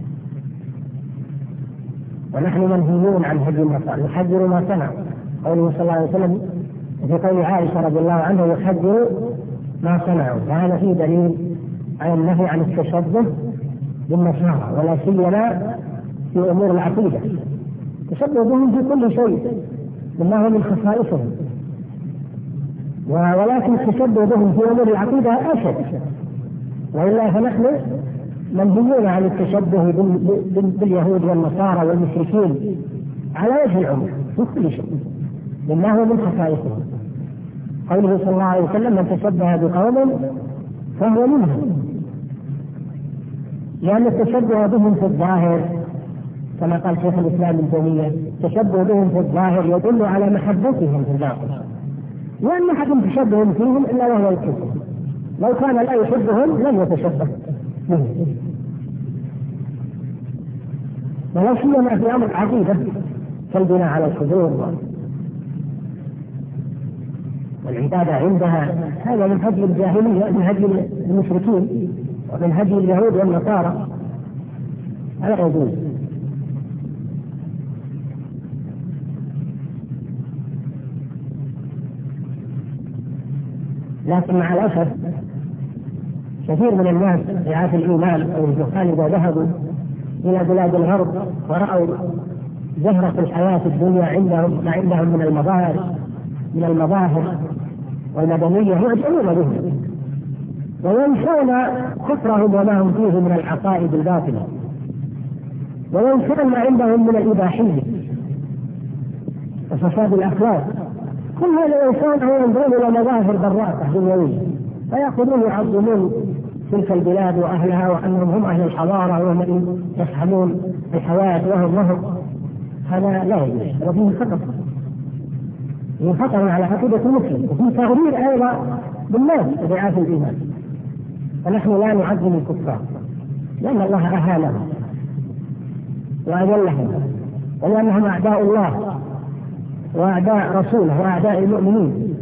S2: ونحن منهيون عن هدي النصارى، يحذر ما صنعوا. قوله صلى الله عليه وسلم في قول عائشة رضي الله عنها يحذر ما صنعوا، وهذا فيه دليل على النهي عن التشبه بالنصارى، ولا سيما في أمور العقيدة. التشبه بهم في كل شيء مما هو من خصائصهم، ولكن التشبه بهم في أمور العقيدة أشد، وإلا فنحن منهيون عن التشبه باليهود والنصارى والمشركين على وجه العموم في كل شيء مما هو من خصائصهم. قوله صلى الله عليه وسلم من تشبه بقوم فهو منهم، لأن التشبه بهم في الظاهر كما قال شيخ الإسلام ابن تيمية التشبه بهم في الظاهر يدل على محبتهم في الباطن، وأن أحد تشبه فيهم إلا وهو يحبهم، لو كان لا يحبهم لم يتشبه بهم. ولا سيما في أمر العقيدة كالبناء على الحضور والعبادة عندها، هذا من هدي الجاهلية، من هدي المشركين ومن هدي اليهود والنصارى، هذا يجوز. لكن مع الأسف كثير من الناس رعاة الإيمان أو الجهال إذا ذهبوا إلى بلاد الغرب ورأوا زهرة الحياة الدنيا عندهم ما عندهم من المظاهر من المظاهر والمدنية يعجبون بهم وينسون كفرهم وما هم فيه من العقائد الباطلة، وينسون ما عندهم من الإباحية وفساد الأخلاق. كل هذا ينسون وينظرون إلى مظاهر براقة دنيوية، فيأخذون يعظمون تلك البلاد وأهلها وأنهم هم أهل الحضارة وهم يفهمون الحياة وهم لهم. هذا لا يجوز، وفيه خطر، فيه خطر على عقيدة المسلم، وفيه تغرير أيضا بالناس رعاة الإيمان. فنحن لا نعظم الكفار لأن الله أهانهم وأذلهم، ولأنهم أعداء الله وأعداء رسوله وأعداء المؤمنين.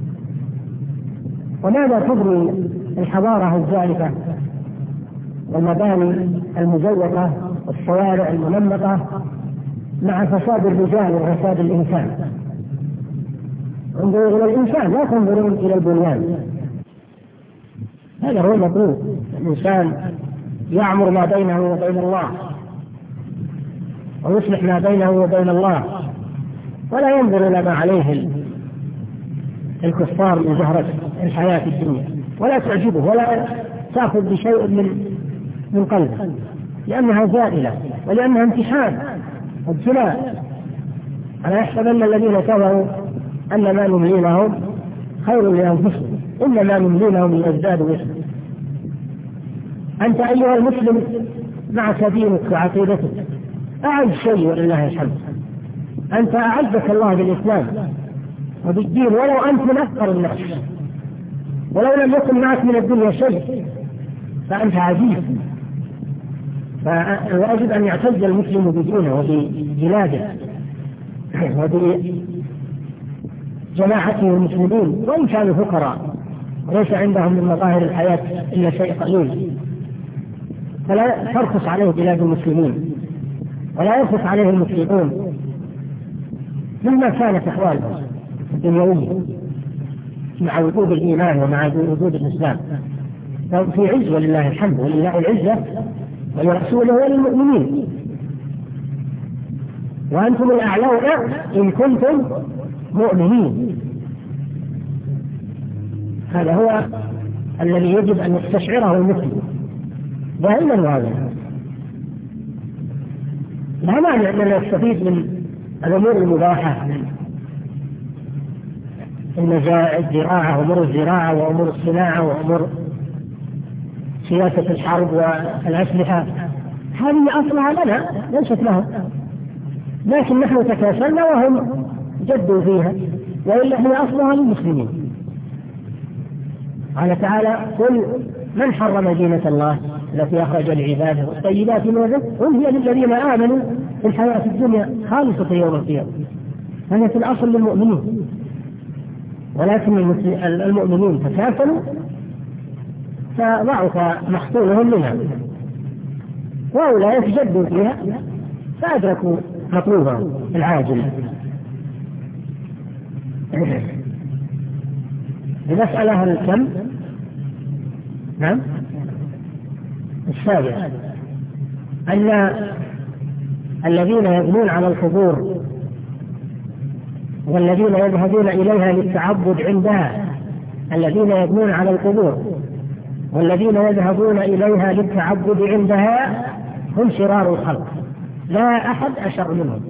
S2: وماذا تغني الحضارة الزائفة والمباني المزوقة والشوارع المنمقة مع فساد الرجال وفساد الإنسان؟ انظروا إلى الإنسان لا تنظرون إلى البنيان. هذا هو المطلوب، الإنسان يعمر ما بينه وبين الله ويصلح ما بينه وبين الله، ولا ينظر إلى ما عليه الكفار من زهرة الحياة الدنيا، ولا تعجبه ولا تأخذ بشيء من من قلبه، لأنها زائلة ولأنها امتحان وابتلاء. ألا يحسبن الذين كفروا أن ما نملي لهم خير لأنفسهم إنما نملي لهم ليزدادوا إثما. أنت أيها المسلم معك دينك وعقيدتك، أعز شيء ولله الحمد، أنت أعزك الله بالإسلام وبالدين، ولو أنت من أكثر الناس، ولو لم يكن معك من الدنيا شيء فأنت عزيز. فواجب أن يعتز المسلم بدينه وبجلاده وبجماعته المسلمين، وإن كانوا فقراء وليس عندهم من مظاهر الحياة إلا شيء قليل، فلا ترخص عليه بلاد المسلمين ولا يرخص عليه المسلمون مما كانت أحوالهم الدنيوية مع وجود الإيمان ومع وجود الإسلام. في عز ولله الحمد، ولله العزة ولرسوله وللمؤمنين، وأنتم الأعلون إن كنتم مؤمنين. هذا هو الذي يجب أن يستشعره المسلم دائما وابدا. لا مانع أننا نستفيد من الأمور المباحة، الزراعة وأمور الزراعة وأمور الصناعة وأمور سياسة الحرب والأسلحة، هذه أصلها لنا ليست لهم، لكن نحن تكاسلنا وهم جدوا فيها، وإلا هي أصلها للمسلمين. قال تعالى قل من حرم زينة الله التي أخرج لعباده والطيبات من الرزق قل هي للذين آمنوا في الحياة الدنيا خالصة يوم القيامة. هذا في الأصل للمؤمنين، ولكن المؤمنين تكاسلوا فضعف محصولهم منها وهؤلاء يتجدوا فيها فأدركوا مطلوبهم العاجل. المسألة الكم؟ نعم السابع، أن الذين يبنون على القبور والذين يذهبون إليها للتعبد عندها، الذين يبنون على القبور والذين يذهبون إليها للتعبد عندها هم شرار الخلق، لا أحد أشر منهم،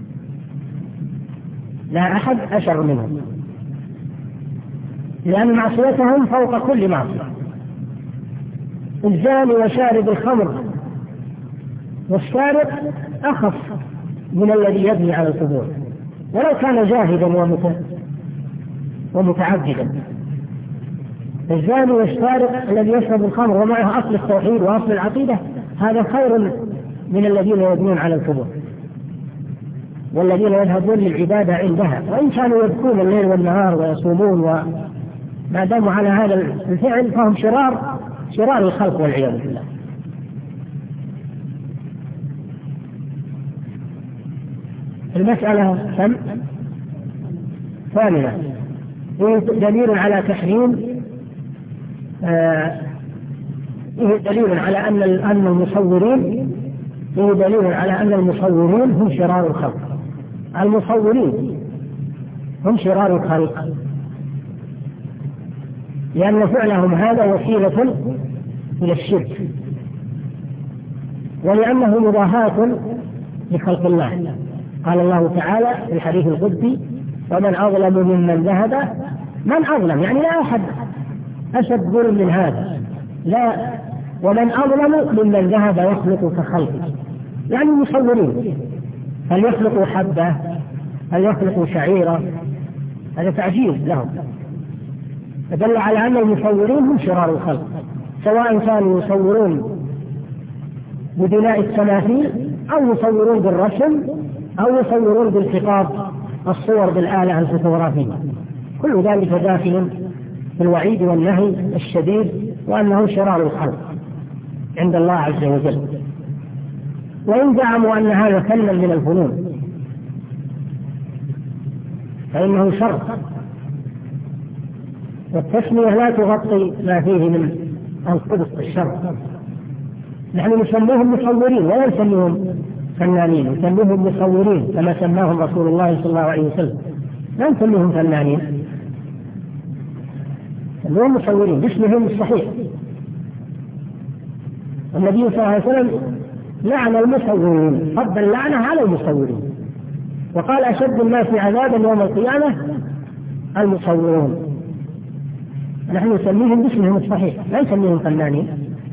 S2: لا أحد أشر منهم، لأن معصيتهم فوق كل معصية. الزاني وشارب الخمر والسارق أخف من الذي يبني على القبور ولو كان جاهدا ومتعبدا. الزاني والسارق الذي يشرب الخمر ومعه أصل التوحيد وأصل العقيدة هذا خير من الذين يبنون على القبور والذين يذهبون للعبادة عندها، وإن كانوا يبكون الليل والنهار ويصومون وما داموا على هذا الفعل فهم شرار شرار الخلق والعياذ بالله. المسألة كم؟ ثامنة، دليل على تحريم آه دليل على أن أن المصورين دليل على أن المصورين هم شرار الخلق. المصورين هم شرار الخلق لأن فعلهم هذا وسيلة إلى الشرك، ولأنه مضاهاة لخلق الله. قال الله تعالى في الحديث القدسي: ومن أظلم ممن ذهب، من أظلم يعني لا أحد أشد ظلم من هذا، لا، ومن أظلم ممن ذهب يخلق كخلقه، يعني المصورين هل يخلقوا حبة، هل يخلقوا شعيرة، هذا تعجيز لهم. فدل على أن المصورين هم شرار الخلق، سواء كانوا يصورون ببناء التماثيل أو يصورون بالرسم أو يصورون بالتقاط الصور بالآلة الفوتوغرافية، كل ذلك داخل في الوعيد والنهي الشديد، وأنه شرار الخلق عند الله عز وجل. وإن زعموا أن هذا فن من الفنون فإنه شر، والتسمية لا تغطي ما فيه من القدس الشر. نحن نسميهم مصورين ولا نسميهم فنانين، نسميهم مصورين كما سماهم رسول الله صلى الله عليه وسلم، لا نسميهم فنانين، نسميهم مصورين باسمهم الصحيح. النبي صلى الله عليه وسلم لعن المصورين، رد اللعنة على المصورين، وقال: أشد الناس عذابا يوم القيامة المصورون. نحن نسميهم باسمهم الصحيح لا نسميهم فنانين.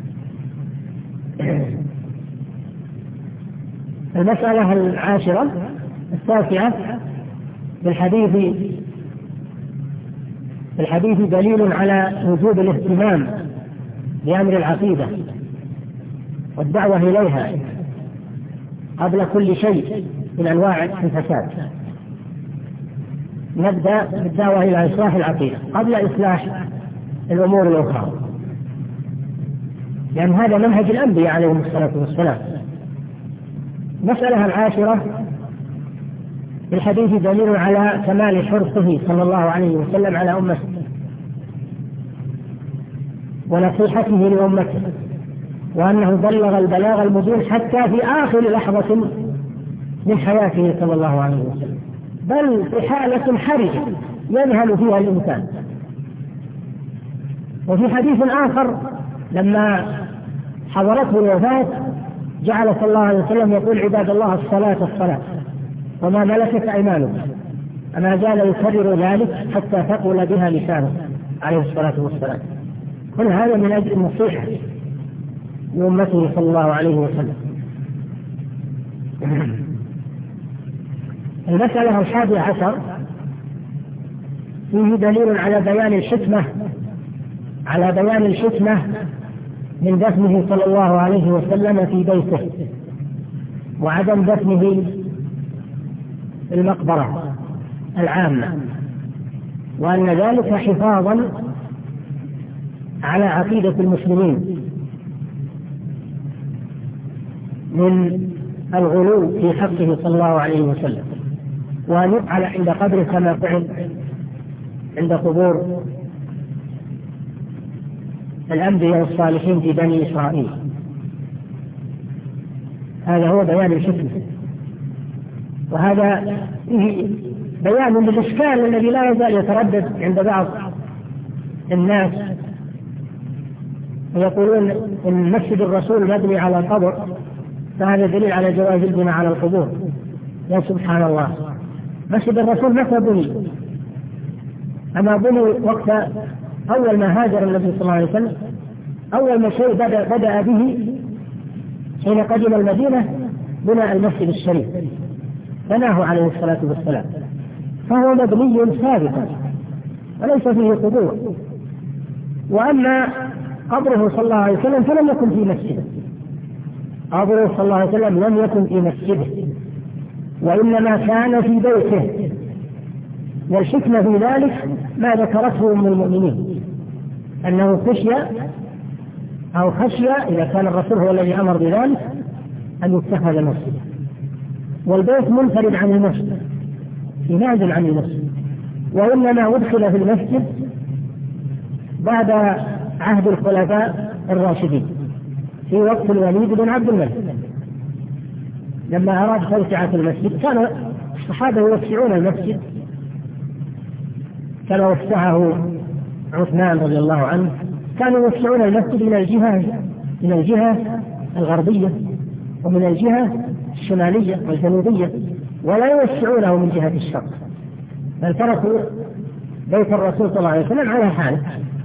S2: المسألة العاشرة التاسعة، بالحديث الحديث دليل على وجوب الاهتمام بأمر العقيدة والدعوة إليها قبل كل شيء من أنواع الفساد. نبدأ بالدعوة إلى إصلاح العقيدة قبل إصلاح الأمور الأخرى، لأن هذا منهج الأنبياء عليهم الصلاة والسلام. المسألة العاشرة، بالحديث دليل على كمال حرصه صلى الله عليه وسلم على أمته ونصيحته لأمته، وأنه بلغ البلاغ المبين حتى في آخر لحظة من حياته صلى الله عليه وسلم، بل في حالة حرجة يذهل فيها الإنسان. وفي حديث آخر لما حضرته الوفاة جعل صلى الله عليه وسلم يقول: عباد الله الصلاة الصلاة وما ملكت أيمانكم، أما زال يكرر ذلك حتى ثقل بها لسانه عليه الصلاة والسلام. كل هذا من أجل النصيحة لأمته صلى الله عليه وسلم. المسألة الحادية عشر، فيه دليل على بيان الحكمة على بيان الحكمة من دفنه صلى الله عليه وسلم في بيته وعدم دفنه في المقبرة العامة، وأن ذلك حفاظا على عقيدة المسلمين. من الغلو في حقه صلى الله عليه وسلم، وأن يفعل عند قبره كما فعل عند قبور الأنبياء الصالحين في بني إسرائيل. هذا هو بيان الحكمة، وهذا بيان للإشكال الذي لا يزال يتردد عند بعض الناس، ويقولون إن مسجد الرسول مبني على القبر فهذا دليل على جواز البناء على القبور. يا سبحان الله، مسجد الرسول متى بني؟ أما بني وقت أول ما هاجر النبي صلى الله عليه وسلم، أول ما شيء بدأ, بدأ به حين قدم المدينة بناء المسجد الشريف، بناه عليه الصلاة والسلام، فهو مبني سابقا وليس فيه قبور. وأما قبره صلى الله عليه وسلم فلم يكن في مسجده، قبره صلى الله عليه وسلم لم يكن في مسجده، وإنما كان في بيته. والحكمة في ذلك ما ذكرته أم المؤمنين، أنه خشي أو خشي إذا كان الرسول هو الذي أمر بذلك أن يتخذ مسجدا، والبيت منفرد عن المسجد في نازل عن المسجد، وإنما أدخل في المسجد بعد عهد الخلفاء الراشدين في وقت الوليد بن عبد الملك، لما أراد توسعة المسجد كان الصحابة يوسعون المسجد كما وسعه عثمان رضي الله عنه، كانوا يوسعون المسجد من الجهة من الجهة الغربية ومن الجهة الشمالية والجنوبية، ولا يوسعونه من جهة الشرق، بل تركوا بيت الرسول صلى الله عليه وسلم على حاله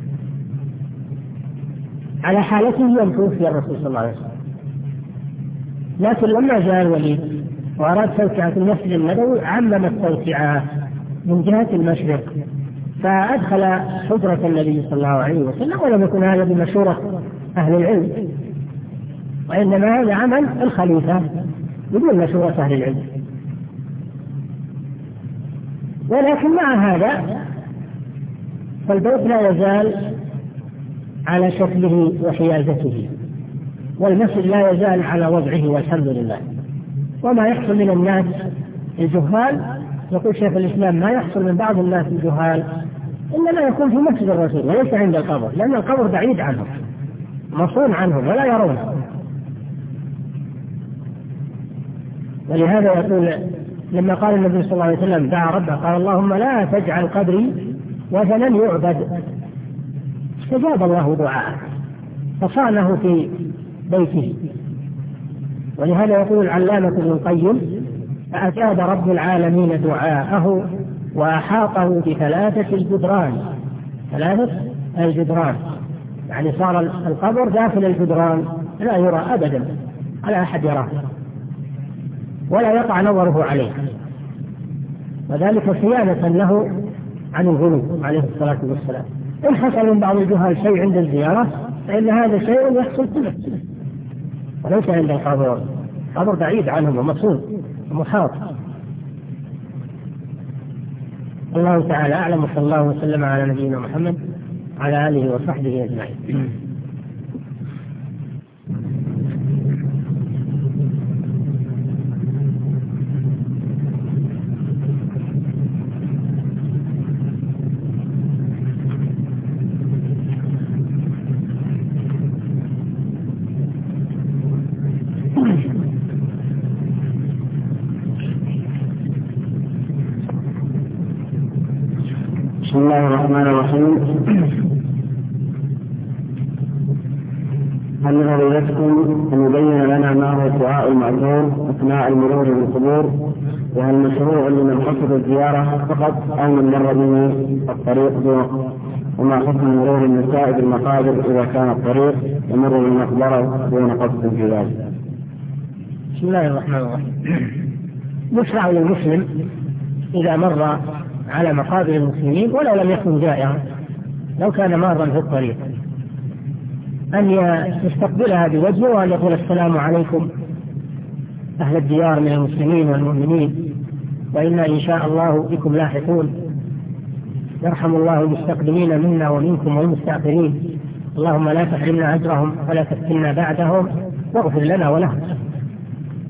S2: على حالته يوم توفي الرسول صلى الله عليه وسلم. لكن لما جاء الوليد وأراد توسعة المسجد النبوي عمم التوسعة من جهة المشرق، فأدخل حجرة النبي صلى الله عليه وسلم، ولم يكن هذا بمشورة أهل العلم، وإنما هذا عمل الخليفة بدون مشورة أهل العلم. ولكن مع هذا فالبيت لا يزال على شكله وحيازته، والمسجد لا يزال على وضعه والحمد لله. وما يحصل من الناس الجهال، يقول شيخ الإسلام، ما يحصل من بعض الناس الجهال إنما يكون في مسجد الرسول وليس عند القبر، لأن القبر بعيد عنهم مصون عنهم ولا يرونه. ولهذا يقول لما قال النبي صلى الله عليه وسلم دعا ربه قال اللهم لا تجعل قبري وثنا يعبد، استجاب الله دعاءه فصانه في بيته. ولهذا يقول العلامة ابن القيم فأجاب رب العالمين دعاءه وأحاطه بثلاثة الجدران، ثلاثة الجدران يعني صار القبر داخل الجدران لا يرى أبدا، ولا أحد يراه ولا يقع نظره عليه، وذلك صيانة له عن الغلو عليه الصلاة والسلام. إن حصل من بعض الجهال شيء عند الزيارة فإن هذا شيء يحصل كله وليس عند القبر، القبر بعيد عنهم ومصون ومحاط. الله تعالى أعلم، وصلى الله وسلم على نبينا محمد وعلى آله وصحبه أجمعين.
S1: بسم الله الرحمن الرحيم. هل من فضيلتكم أن يبين لنا ما هو الدعاء المأثور أثناء المرور بالقبور، وهل مشروع لمن قصد الزيارة فقط أو من مر به الطريق دونه، وما حكم مرور النساء بالمقابر إذا كان الطريق يمر بالمقبرة دون قصد في ذلك؟
S2: بسم الله الرحمن الرحيم. يشرع للمسلم إذا مر على مقابر المسلمين ولو لم يكن جائعا، لو كان مارا في الطريق، أن يستقبلها بوجهه وأن يقول السلام عليكم أهل الديار من المسلمين والمؤمنين، وإنا إن شاء الله بكم لاحقون، يرحم الله المستقدمين منا ومنكم والمستأخرين، اللهم لا تحرمنا أجرهم ولا تفتنا بعدهم واغفر لنا ولهم.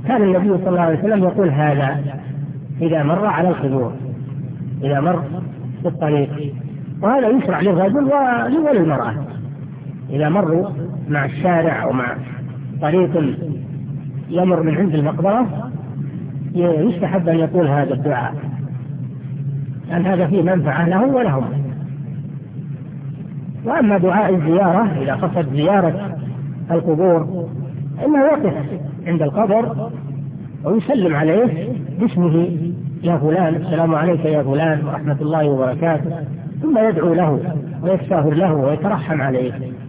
S2: كان النبي صلى الله عليه وسلم يقول هذا إذا مر على القبور، إذا مر في الطريق، وهذا يشرع للرجل وللمرأة إذا مروا مع الشارع أو مع طريق يمر من عند المقبرة يستحب أن يقول هذا الدعاء، لأن هذا فيه منفعة له ولهم. وأما دعاء الزيارة إذا قصد زيارة القبور إنه يقف عند القبر ويسلم عليه باسمه: يا فلان، السلام عليك يا فلان ورحمة الله وبركاته، ثم يدعو له ويستغفر له ويترحم عليه.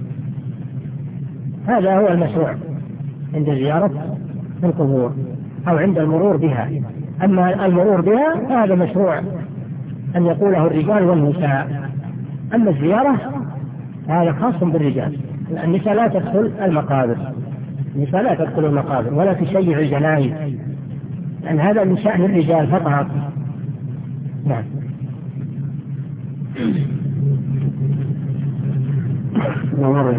S2: هذا هو المشروع عند زيارة القبور أو عند المرور بها. أما المرور بها فهذا مشروع أن يقوله الرجال والنساء. أما الزيارة هذا خاص بالرجال، النساء لا تدخل المقابر، النساء لا تدخل المقابر ولا تشيع الجنائز، لأن هذا من شأن الرجال فقط. نعم.
S1: لو مر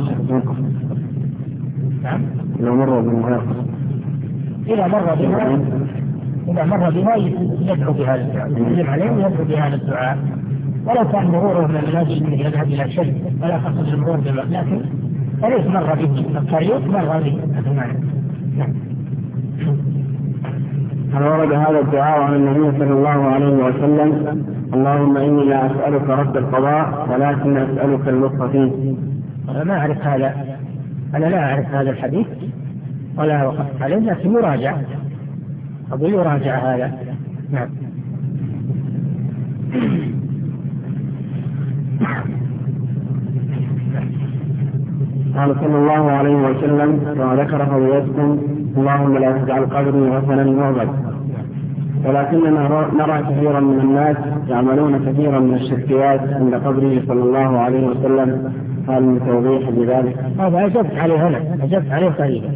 S2: نعم
S1: لو مر بها
S2: إذا مر بها إذا مر بها يدعو بهذا الدعاء، يسلم عليه ويدعو بهذا الدعاء، ولو كان مروره من أجل أن يذهب إلى شيء ولا قصد المرور بما، لكن طريق مر به، الطريق مر به. نعم.
S1: هل ورد هذا الدعاء عن النبي صلى الله عليه وسلم: اللهم إني لا أسألك رد القضاء ولكن أسألك اللطف فيه؟
S2: أنا ما أعرف هذا، أنا لا أعرف هذا الحديث ولا وقفت عليه، لكن يراجع، أقول يراجع هذا. نعم.
S1: قال صلى الله عليه وسلم وذكر فضيلتكم: اللهم لا تجعل قبري وثنا يعبد. ولكننا نرى كثيرا من الناس يعملون كثيرا من الشركيات عند قبره صلى الله عليه وسلم، هل من توضيح بذلك؟
S2: هذا أجبت عليه هنا، أجبت عليه قريبا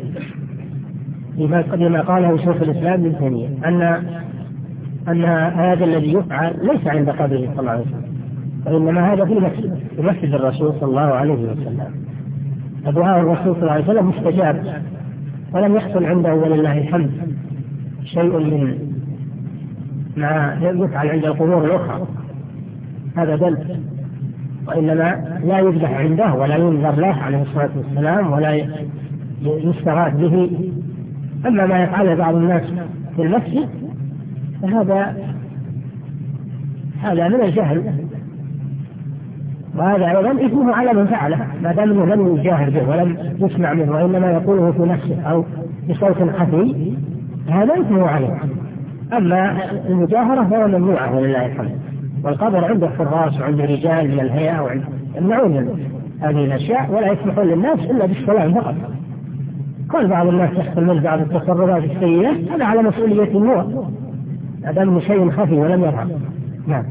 S2: لما قاله شيخ الإسلام ابن تيمية أن أن هذا الذي يفعل ليس عند قبره صلى الله عليه وسلم، وإنما هذا في المسجد، في مسجد الرسول صلى الله عليه وسلم. دعاء الرسول صلى الله عليه وسلم مستجاب، ولم يحصل عنده ولله الحمد شيء من ما يفعل عند القبور الأخرى، هذا دل، وإنما لا يذبح عنده ولا ينذر له عليه الصلاة والسلام ولا يستغاث به. أما ما يفعله بعض الناس في المسجد فهذا هذا من الجهل، وهذا أيضا إثمه على من فعله ما دام أنه لم يجاهر به ولم يسمع منه وإنما يقوله في نفسه أو بصوت خفي، هذا إثمه عليه. أما المجاهرة فهو ممنوعة ولله الحمد، والقبر عنده حراس وعنده رجال من الهيئة وعنده يمنعون هذه الأشياء ولا يسمحون للناس إلا بالسلام فقط. كل بعض الناس يحصل من بعض التصرفات السيئة هذا على مسؤولية هو ما دام شيء خفي ولم يظهر. نعم.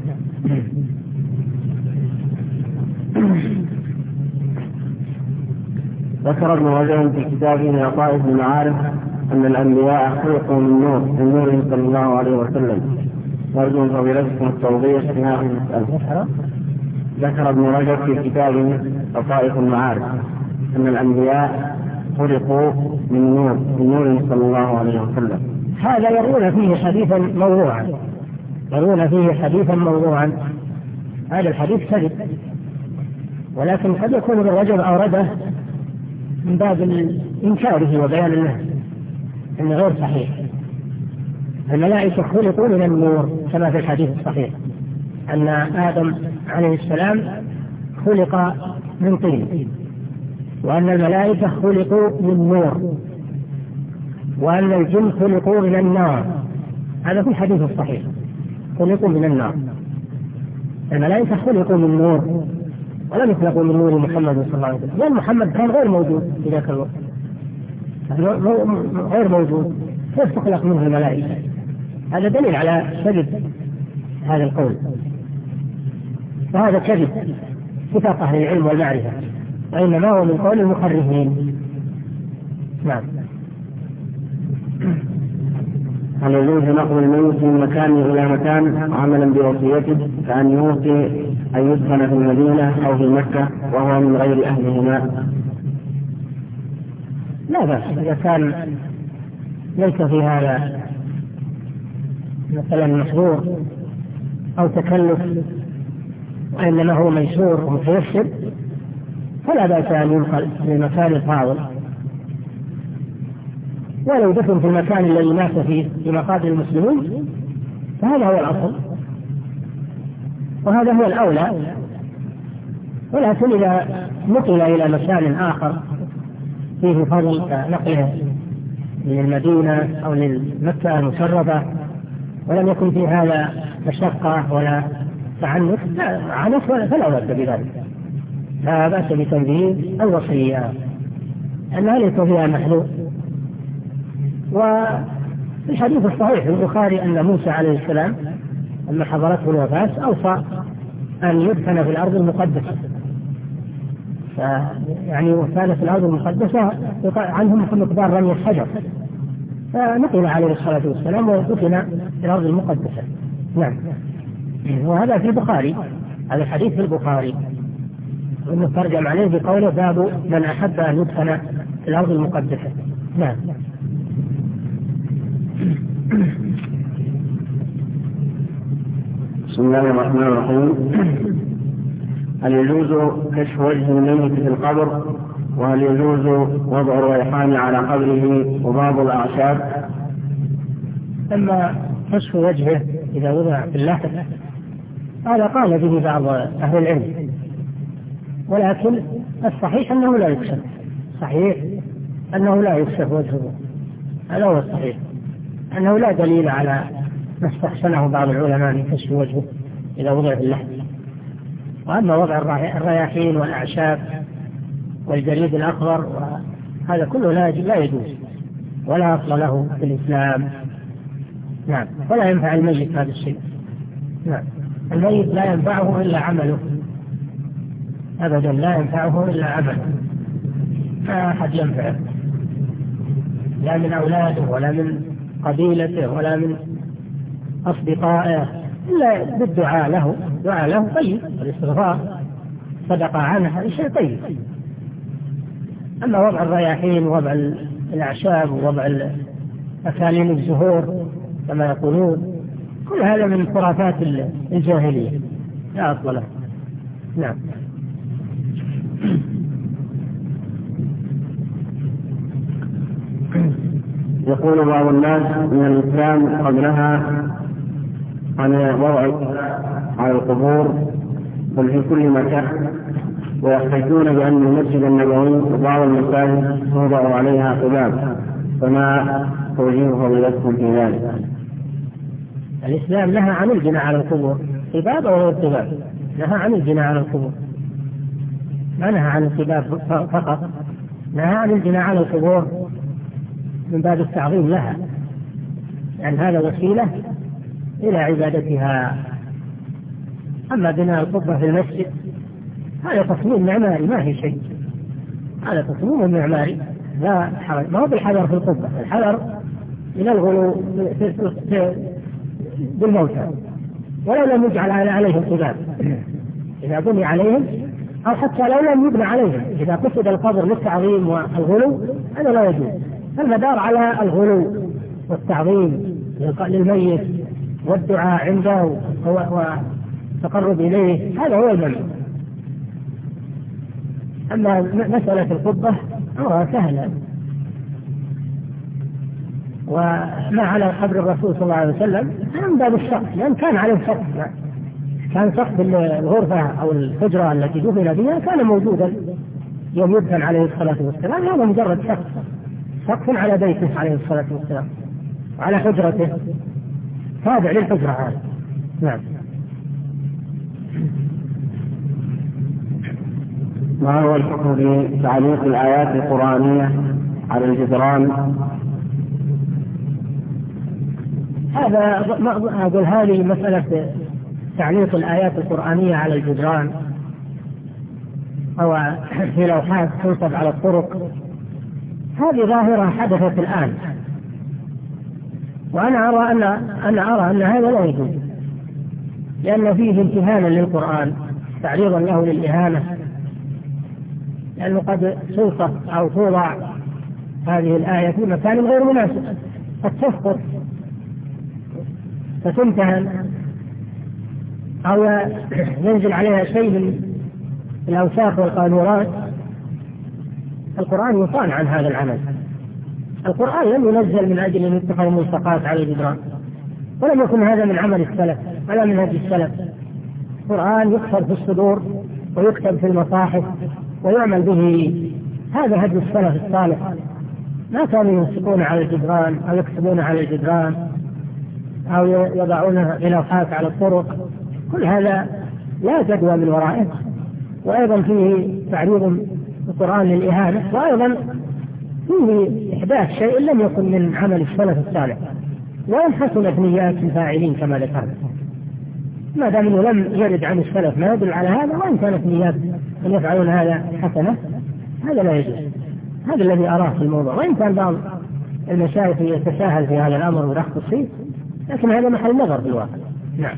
S1: ذكر ابن رجب في كتابه لطائف المعارف أن الأنبياء خلقوا من نور من نوره صلى الله عليه وسلم، وأرجو فضيلتكم التوضيح في هذه المسألة. ذكر ابن رجب في كتابه لطائف المعارف أن الأنبياء خلقوا من نور من نوره صلى الله عليه وسلم.
S2: هذا يرون فيه حديثا موضوعا، يرون فيه حديثا موضوعا، هذا الحديث كذب، ولكن قد يكون ابن رجب أورده من باب إنكاره وبيان له أنه غير صحيح. الملائكة خلقوا من النور كما في الحديث الصحيح أن آدم عليه السلام خلق من طين، وأن الملائكة خلقوا من نور، وأن الجن خلقوا من النار. هذا في الحديث الصحيح، خلقوا من النار. الملائكة خلقوا من نور ولم يخلقوا من نور محمد صلى الله عليه وسلم، لأن محمد كان غير موجود في ذاك الوقت، غير موجود، كيف تخلق منه الملائكة؟ هذا دليل على كذب هذا القول، وهذا كذب اتفاق أهل العلم والمعرفة، وإنما هو من قول المخرفين. نعم.
S1: هل يجوز نقل الميت من مكان إلى مكان عملا بوصيته كأن يوصي أن يدفن في المدينة أو في مكة وهو من غير أهلهما؟
S2: لا بأس إذا كان ليس في هذا مثلا محظور أو تكلف، وإنما هو ميسور ومتيسر، فلا بأس أن ينقل في المكان الفاضل، ولو دفن في المكان الذي مات فيه في مقابر المسلمين فهذا هو الأصل وهذا هو الأولى. ولكن إذا نقل إلى مكان آخر فيه فضل كنقله من المدينة أو للمكة المشرفة ولم يكن في هذا مشقة ولا تعنف عنف فلا بأس بذلك، لا بأس بتنفيذ الوصية أنها ليس فيها محذور. وفي الحديث الصحيح في البخاري أن موسى عليه السلام لما حضرته الوفاة أوصى أن يدفن في الأرض المقدسة، يعني كانت الأرض المقدسة عنهم مقدار رمي الحجر، فنقل عليه الصلاة والسلام ودفن في الأرض المقدسة. نعم، وهذا في البخاري، هذا الحديث في البخاري، وإنه ترجم عليه بقوله باب من أحب أن يدفن في الأرض المقدسة. نعم.
S3: بسم الله الرحمن الرحيم. هل يجوز كشف وجه الميت في القبر؟ وهل يجوز وضع الريحان على قبره وبعض الأعشاب؟
S2: أما كشف وجهه إذا وضع في اللحد هذا قال به بعض أهل العلم، ولكن الصحيح أنه لا يكشف، صحيح أنه لا يكشف وجهه، هذا هو الصحيح، أنه لا دليل على ما استحسنه بعض العلماء من كشف وجهه إذا وضع في اللحد. وأما وضع الرياحين والأعشاب والجريد الأخضر هذا كله لا يجوز ولا أصل له في الإسلام. نعم، ولا ينفع الميت هذا الشيء. نعم، الميت لا ينفعه إلا عمله، أبدا لا ينفعه إلا عمله، ما أحد ينفعه لا من أولاده ولا من قبيلته ولا من أصدقائه إلا بالدعاء له، دعاء له طيب، الاستغفار صدقة عنه هذا شيء طيب. أما وضع الرياحين ووضع الأعشاب ووضع أكاليل الزهور كما يقولون كل هذا من خرافات الجاهلية لا أصل له. نعم.
S3: يقول بعض الناس من الإسلام قبلها عن وضع على القبور بل في كل مكان، ويحتجون بأن المسجد النبوي وبعض المساجد توضع عليها قباب، فما توجيه فضيلتكم في ذلك؟
S2: الإسلام نهى عن البناء على القبور، قباب أو غير قباب، نهى عن البناء على القبور، ما نهى عن القباب فقط، نهى عن البناء على القبور من باب التعظيم لها، لأن هذا وسيلة إلى عبادتها. أما بناء القبة في المسجد هذا تصميم معماري ما هي شيء، هذا تصميم معماري لا حرج، ما هو بالحذر في القبة، الحذر من الغلو بالموتى، ولو لم يجعل عليهم قباب إذا بني عليهم، أو حتى لو لم يبنى عليهم إذا قصد القبر للتعظيم والغلو هذا لا يجوز. المدار على الغلو والتعظيم للميت والدعاء عنده والتقرب إليه هذا هو المنع. أما مسألة القبة أمرها سهلة، وما على قبر الرسول صلى الله عليه وسلم من باب السقف، لأن كان عليه سقف، كان سقف الغرفة أو الحجرة التي دفن فيها كان موجودا يوم يدفن عليه الصلاة والسلام، هذا مجرد سقف، سقف على بيته عليه الصلاة والسلام على حجرته تابع للحجرة هذا. نعم.
S3: ما هو الحكم في تعليق الآيات القرآنية على الجدران؟
S2: هذا أقول هذه مسألة تعليق الآيات القرآنية على الجدران أو في لوحات تنصب على الطرق، هذه ظاهرة حدثت الآن، وأنا أرى أن أنا أرى أن هذا لا يجوز، لأن فيه امتهانا للقرآن تعريضا له للإهانة، لأنه قد توصف أو توضع هذه الآية في مكان غير مناسب، قد تسقط فتمتهن أو ينزل عليها شيء من الأوساخ والقاذورات، القرآن يصان عن هذا العمل. القرآن لم ينزل من أجل أن يتخذ ملصقات على الجدران، ولم يكن هذا من عمل السلف ولا من هدي السلف. القرآن يكتب في الصدور ويكتب في المصاحف ويعمل به، هذا هدي السلف الصالح. ما كانوا يمسكون على الجدران أو يكتبون على الجدران أو يضعون غلافات على الطرق، كل هذا لا جدوى من ورائه. وأيضا فيه تعريض القرآن للإهانة، وأيضا فيه إحداث شيء لم يكن من عمل السلف الصالح، وإن حسنت نيات الفاعلين كما ذكرنا، ما دام أنه لم يرد عن السلف ما يدل على هذا، وإن كانت نيات أن يفعلون هذا حسنة، هذا لا يجوز. هذا الذي أراه في الموضوع. وإن كان بعض المشايخ يتساهل في هذا الأمر ويرخص فيه، لكن هذا محل نظر في الواقع. نعم.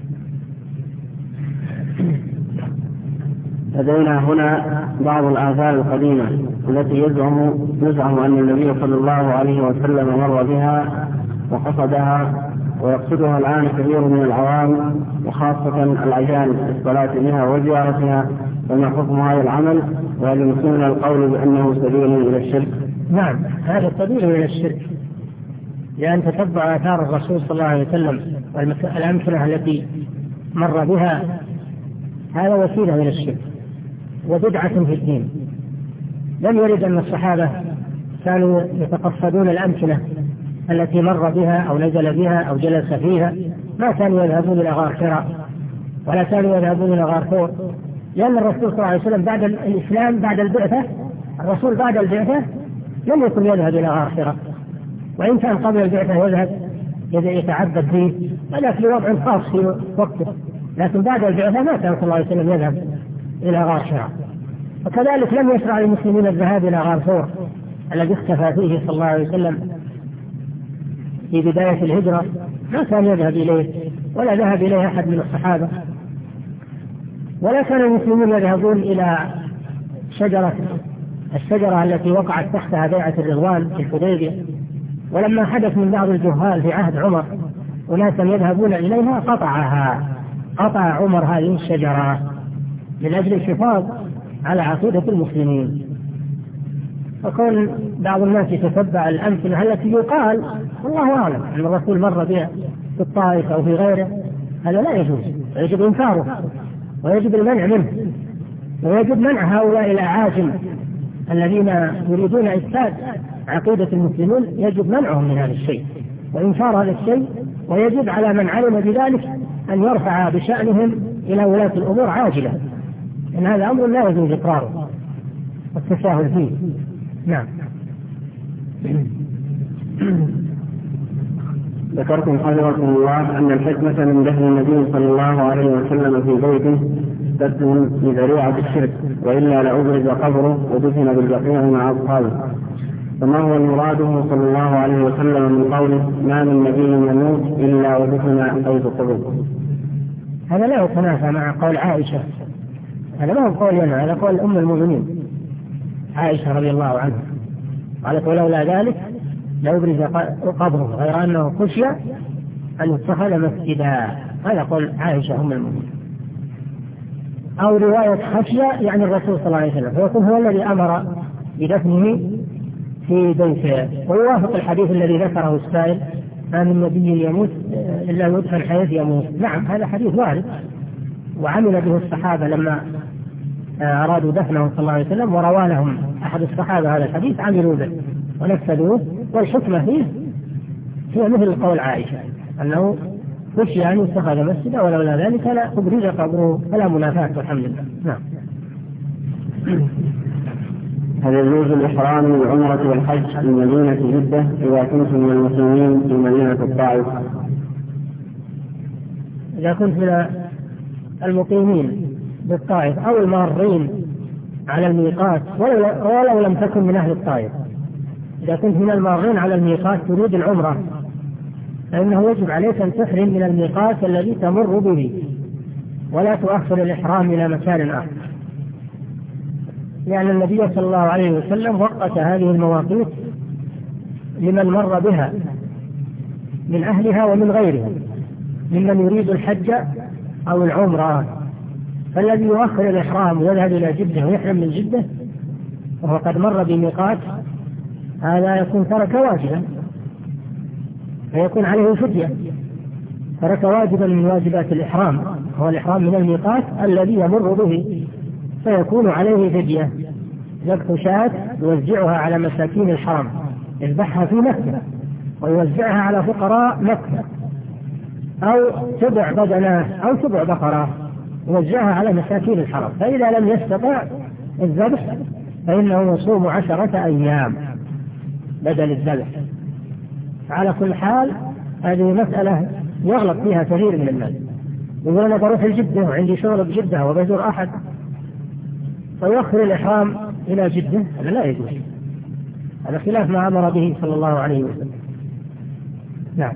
S3: لدينا هنا بعض الآثار القديمة التي يزعم يزعم أن النبي صلى الله عليه وسلم مر بها وقصدها، ويقصدها الآن كثير من العوام وخاصة الأجانب في الصلاة بها وزيارتها، وما حكم هذا العمل؟ وهل يمكننا القول بأنه سبيل إلى الشرك؟
S2: نعم، هذا سبيل إلى الشرك، لأن تتبع آثار الرسول صلى الله عليه وسلم والأمثلة التي مر بها، هذا وسيلة إلى الشرك وبدعة في الدين. لم يرد أن الصحابة كانوا يتقصدون الأمثلة التي مر بها أو نزل بها أو جلس فيها، ما كانوا يذهبون إلى غار حراء ولا كانوا يذهبون إلى غار ثور، لأن الرسول صلى الله عليه وسلم بعد الإسلام بعد البعثة الرسول بعد البعثة لم يكن يذهب إلى غار حراء، وإن كان قبل البعثة يذهب يتعبد فيه، ولكن لوضع خاص في وقته، لكن بعد البعثة ما كان صلى الله عليه وسلم يذهب إلى غار حراء. وكذلك لم يشرع للمسلمين الذهاب إلى غار ثور الذي اختفى فيه صلى الله عليه وسلم في بداية الهجرة، ما كان يذهب إليه ولا ذهب إليه أحد من الصحابة. ولا كان المسلمون يذهبون إلى شجرة الشجرة التي وقعت تحتها بيعة الرضوان في الحديبية، ولما حدث من بعض الجهال في عهد عمر وناسا يذهبون إليها قطعها قطع عمر هذه الشجرة من أجل الحفاظ على عقيدة المسلمين. وكون بعض الناس يتتبع الأمثلة التي يقال والله أعلم أن الرسول مر بها في الطائف أو في غيره، هذا لا يجوز، ويجب إنكاره ويجب المنع منه، ويجب منع هؤلاء الأعاجم الذين يريدون إفساد عقيدة المسلمين، يجب منعهم من هذا الشيء وإنكار هذا الشيء، ويجب على من علم بذلك أن يرفع بشأنهم إلى ولاة الأمور عاجلة، إن هذا أمر لا يجوز إقراره والتساهل فيه. نعم.
S3: ذكرتم حفظكم الله أن الحكمة من دفن النبي صلى الله عليه وسلم في بيته تدفن بذريعة الشرك، وإلا لأبرز قبره ودفن بالبقيع مع أصحابه. فما هو المراده صلى الله عليه وسلم من قوله ما من نبي يموت إلا ودفن حيث قبر؟
S2: هذا لا يتنافى مع قول عائشة، هذا ما هو قول لنا، هذا قول أم المؤمنين عائشة رضي الله عنها، قالت ولولا ذلك لأبرز قبره، غير أنه خشي أن يتخذ مسجدا، هذا قول عائشة أم المؤمنين. أو رواية خشية يعني الرسول صلى الله عليه وسلم، فيكون هو الذي أمر بدفنه في بيته، ويوافق الحديث الذي ذكره السائل ما من نبي يموت إلا يدفن حيث يموت. نعم، هذا حديث وارد وعمل به الصحابة لما أرادوا دفنه صلى الله عليه وسلم، وروى لهم أحد الصحابة هذا الحديث عملوا به ونفذوه. والحكمة فيه هي مثل قول عائشة أنه خشي أن يتخذ مسجدا ولولا ذلك لا أبرز قبره، فلا منافاة والحمد لله. نعم.
S3: هل يجوز الإحرام بالعمرة والحج في مدينة جدة إذا كنت من المسلمين في مدينة الطائف؟
S2: إذا كنت من المقيمين بالطائف أو المارين على الميقات ولو لم تكن من أهل الطائف، إذا كنت من المارين على الميقات تريد العمرة، فإنه يجب عليك أن تحرم من الميقات الذي تمر به ولا تؤخر الإحرام إلى مكان آخر، لأن النبي صلى الله عليه وسلم وقت هذه المواقيت لمن مر بها من أهلها ومن غيرها ممن يريد الحج أو العمرة. فالذي يؤخر الإحرام ويذهب إلى جدة ويحرم من جدة وهو قد مر بميقات هذا يكون ترك واجبا فيكون عليه فدية، ترك واجبا من واجبات الإحرام هو الإحرام من الميقات الذي يمر به، فيكون عليه فدية ذبح شاة يوزعها على مساكين الحرم، يذبحها في مكة ويوزعها على فقراء مكة، أو سبع بدنات أو سبع بقرات يوزعها على مساكين الحرم. فإذا لم يستطع الذبح فإنه يصوم عشرة أيام بدل الذبح. على كل حال هذه مسألة يغلط فيها كثير من الناس، يقول أنا بروح الجدة وعندي شغل بجدة وبزور أحد فيؤخر الإحرام إلى جدة، هذا لا يجوز، هذا خلاف ما أمر به صلى الله عليه وسلم. نعم،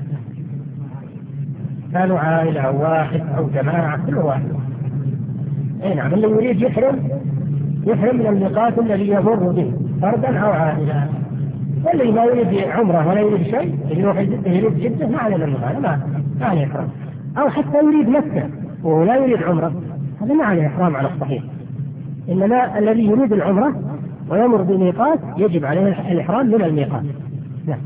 S2: كانوا عائلة أو واحد أو جماعة كل واحد. أي نعم، اللي يريد يحرم يحرم من الميقات الذي يمر به فردا أو عائلة، واللي ما يريد عمره ولا يريد شيء يروح الجدة يريد جدة ما عليه المغالب ما ما عليه إحرام، أو حتى يريد مكة ولا يريد عمره هذا ما عليه إحرام على الصحيح. إنما الذي يريد العمرة ويمر بميقات يجب عليه الإحرام من الميقات. نعم.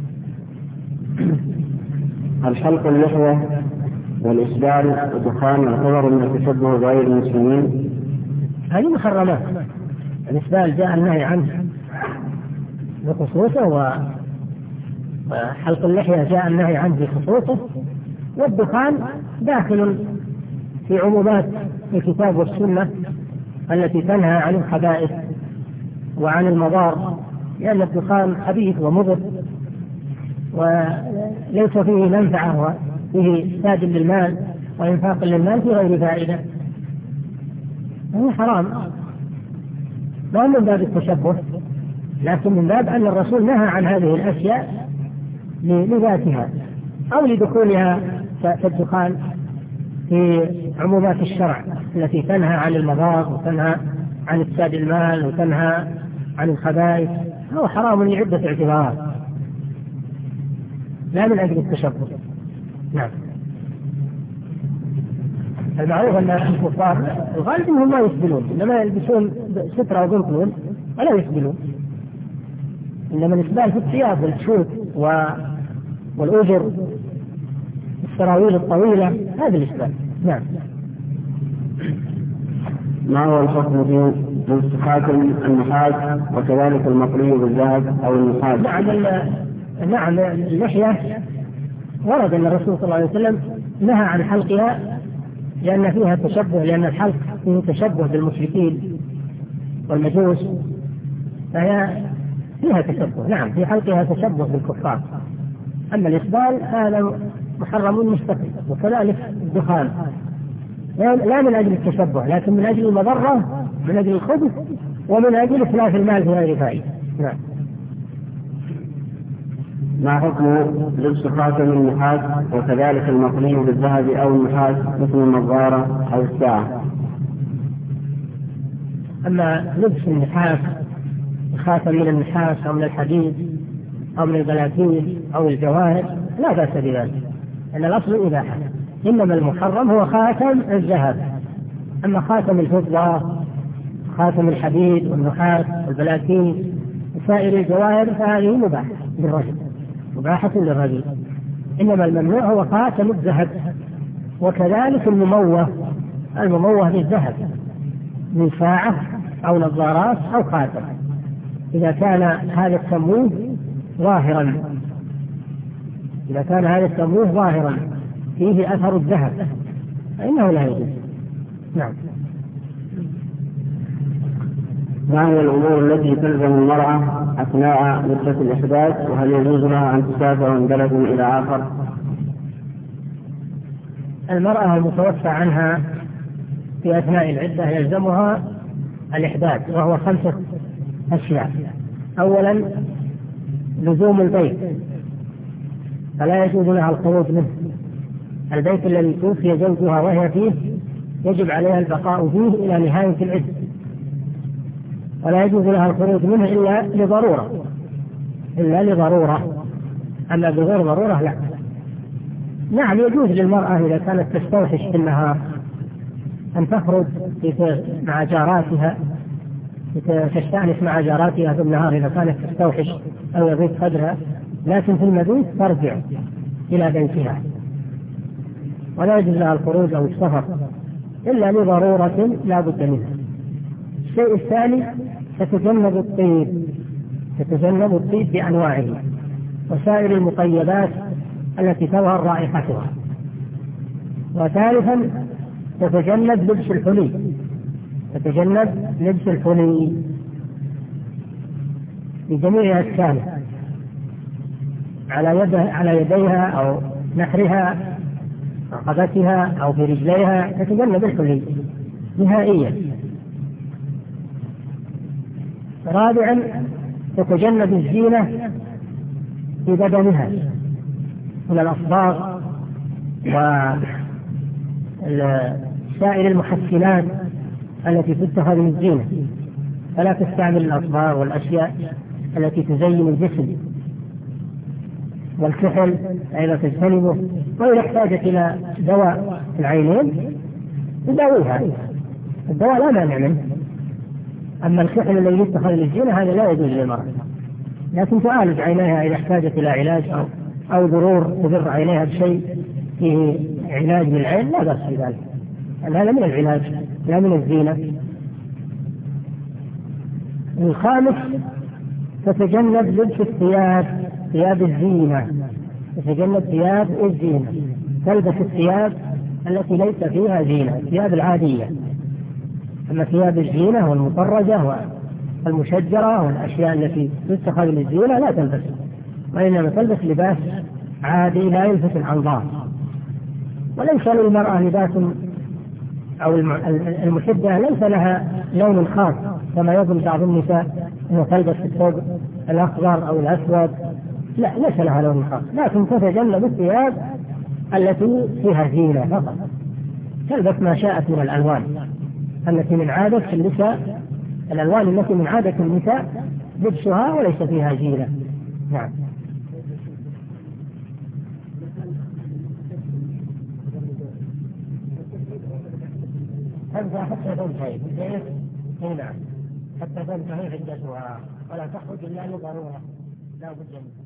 S3: الحلق اللحية والإسبال والدخان يعتبر من التشبه بغير المسلمين؟
S2: هذه محرمات. الإسبال جاء النهي عنه بخصوصه، وحلق اللحية جاء النهي عنه بخصوصه، والدخان داخل في عمومات الكتاب والسنة التي تنهى عن الخبائث وعن المضار، لأن الدخان خبيث ومضر وليس فيه منفعة وفيه إفساد للمال وإنفاق للمال في غير فائدة، هو حرام لا من باب التشبه لكن من باب أن الرسول نهى عن هذه الأشياء لذاتها أو لدخولها في الدخان في عمومات الشرع التي تنهى عن المضار وتنهى عن إفساد المال وتنهى عن الخبائث، هو حرام لعدة اعتبارات لا من أجل التشبه. نعم. المعروف أن الكفار الغالب هم ما يسبلون، إنما يلبسون سترة وبنطلون ولا يسبلون، إنما الإسبال في الثياب والشوك والأجر السراويل الطويلة هذا الإسبال. نعم.
S3: ما هو الحكم في خاتم النحاس وكذلك المطلي بالذهب أو النحاس؟
S2: نعم نعم اللحية ورد أن الرسول صلى الله عليه وسلم نهى عن حلقها لأن فيها تشبه، لأن الحلق فيه تشبه بالمشركين والمجوس، فهي فيها تشبه. نعم، في حلقها تشبه بالكفار. أما الإسبال هذا محرم مستقل، وكذلك الدخان لا من أجل التشبه لكن من أجل المضرة، من أجل الخبث، ومن أجل إتلاف المال في غير فائدة. نعم.
S3: ما حكم لبس خاتم النحاس وكذلك المطلي بالذهب أو النحاس مثل النظارة أو الساعة؟
S2: أما لبس النحاس خاتم من النحاس أو من الحديد أو من البلاتين أو الجواهر لا بأس بذلك، أن الأصل إباحة، إنما المحرم هو خاتم الذهب. أما خاتم الفضة خاتم الحديد والنحاس والبلاتين وسائر الجواهر فهذه مباحة للرجل، مباحة للرجل، إنما الممنوع هو خاتم الذهب، وكذلك المموه المموه بالذهب من ساعة أو نظارات أو خاتم، إذا كان هذا التمويه ظاهرا إذا كان هذا التمويه ظاهرا فيه أثر الذهب فإنه لا يجوز. نعم.
S3: ما هي الأمور التي تلزم المرأة أثناء مدة الإحداث، وهل يجوز لها أن تسافر من بلد إلى آخر؟
S2: المرأة المتوفى عنها في أثناء العدة يلزمها الإحداث، وهو خمسة أشياء. أولا لزوم البيت، فلا يجوز لها الخروج منه، البيت الذي توفي زوجها وهي فيه يجب عليها البقاء فيه إلى نهاية العدة، ولا يجوز لها الخروج منه إلا لضرورة إلا لضرورة أما بغير ضرورة لا. نعم يجوز للمرأة إذا كانت تستوحش في النهار أن تخرج مع جاراتها، تستأنس مع جاراتها في النهار إذا كانت تستوحش أو يضيق صدرها، لكن في المبيت ترجع إلى بيتها ولا يجوز لها الخروج أو السفر إلا لضرورة لا بد منها. الشيء الثاني تتجنب الطيب، تتجنب الطيب بأنواعه وسائر المطيبات التي تظهر رائحتها. وثالثا تتجنب لبس الحلي، تتجنب لبس الحلي بجميع أشكاله على يد على يديها أو نحرها رقبتها أو في رجليها، تتجنب الحلي نهائيا. رابعا تتجنب الزينة في بدنها من الأصباغ وسائر المحسنات التي تتخذ من الزينة، فلا تستعمل الأصباغ والأشياء التي تزين الجسم، والكحل أيضا تجتنبه. وإذا احتاجت إلى دواء العينين تداويها، الدواء لا مانع منه. أما الكحل الذي يتخذ للزينة هذا لا يجوز للمرأة، لكن تعالج عينيها إذا احتاجت إلى علاج أو أو ضرور تضر عينيها بشيء فيه علاج للعين لا بأس بذلك، هذا من العلاج لا من الزينة. الخامس تتجنب لبس الثياب، ثياب الزينة، تتجنب ثياب الزينة، تلبس الثياب التي ليس فيها زينة، الثياب العادية. أما ثياب الزينة والمطرزة والمشجرة والأشياء التي تتخذ للزينة لا تلبس، وإنما تلبس لباس عادي لا يلفت الأنظار. وليس للمرأة لباس أو المحبة ليس لها لون خاص كما يظن بعض النساء أنها تلبس الثوب الأخضر أو الأسود، لا، ليس لها لون خاص، لكن تتجنب الثياب التي فيها زينة فقط، تلبس ما شاءت من الألوان التي من عادة النساء، الألوان التي من عادة النساء لبسها وليس فيها زينة. نعم. هذا حتى تنتهي نعم حتى تنتهي عدتها ولا تخرج إلا لضرورة لا بد منها.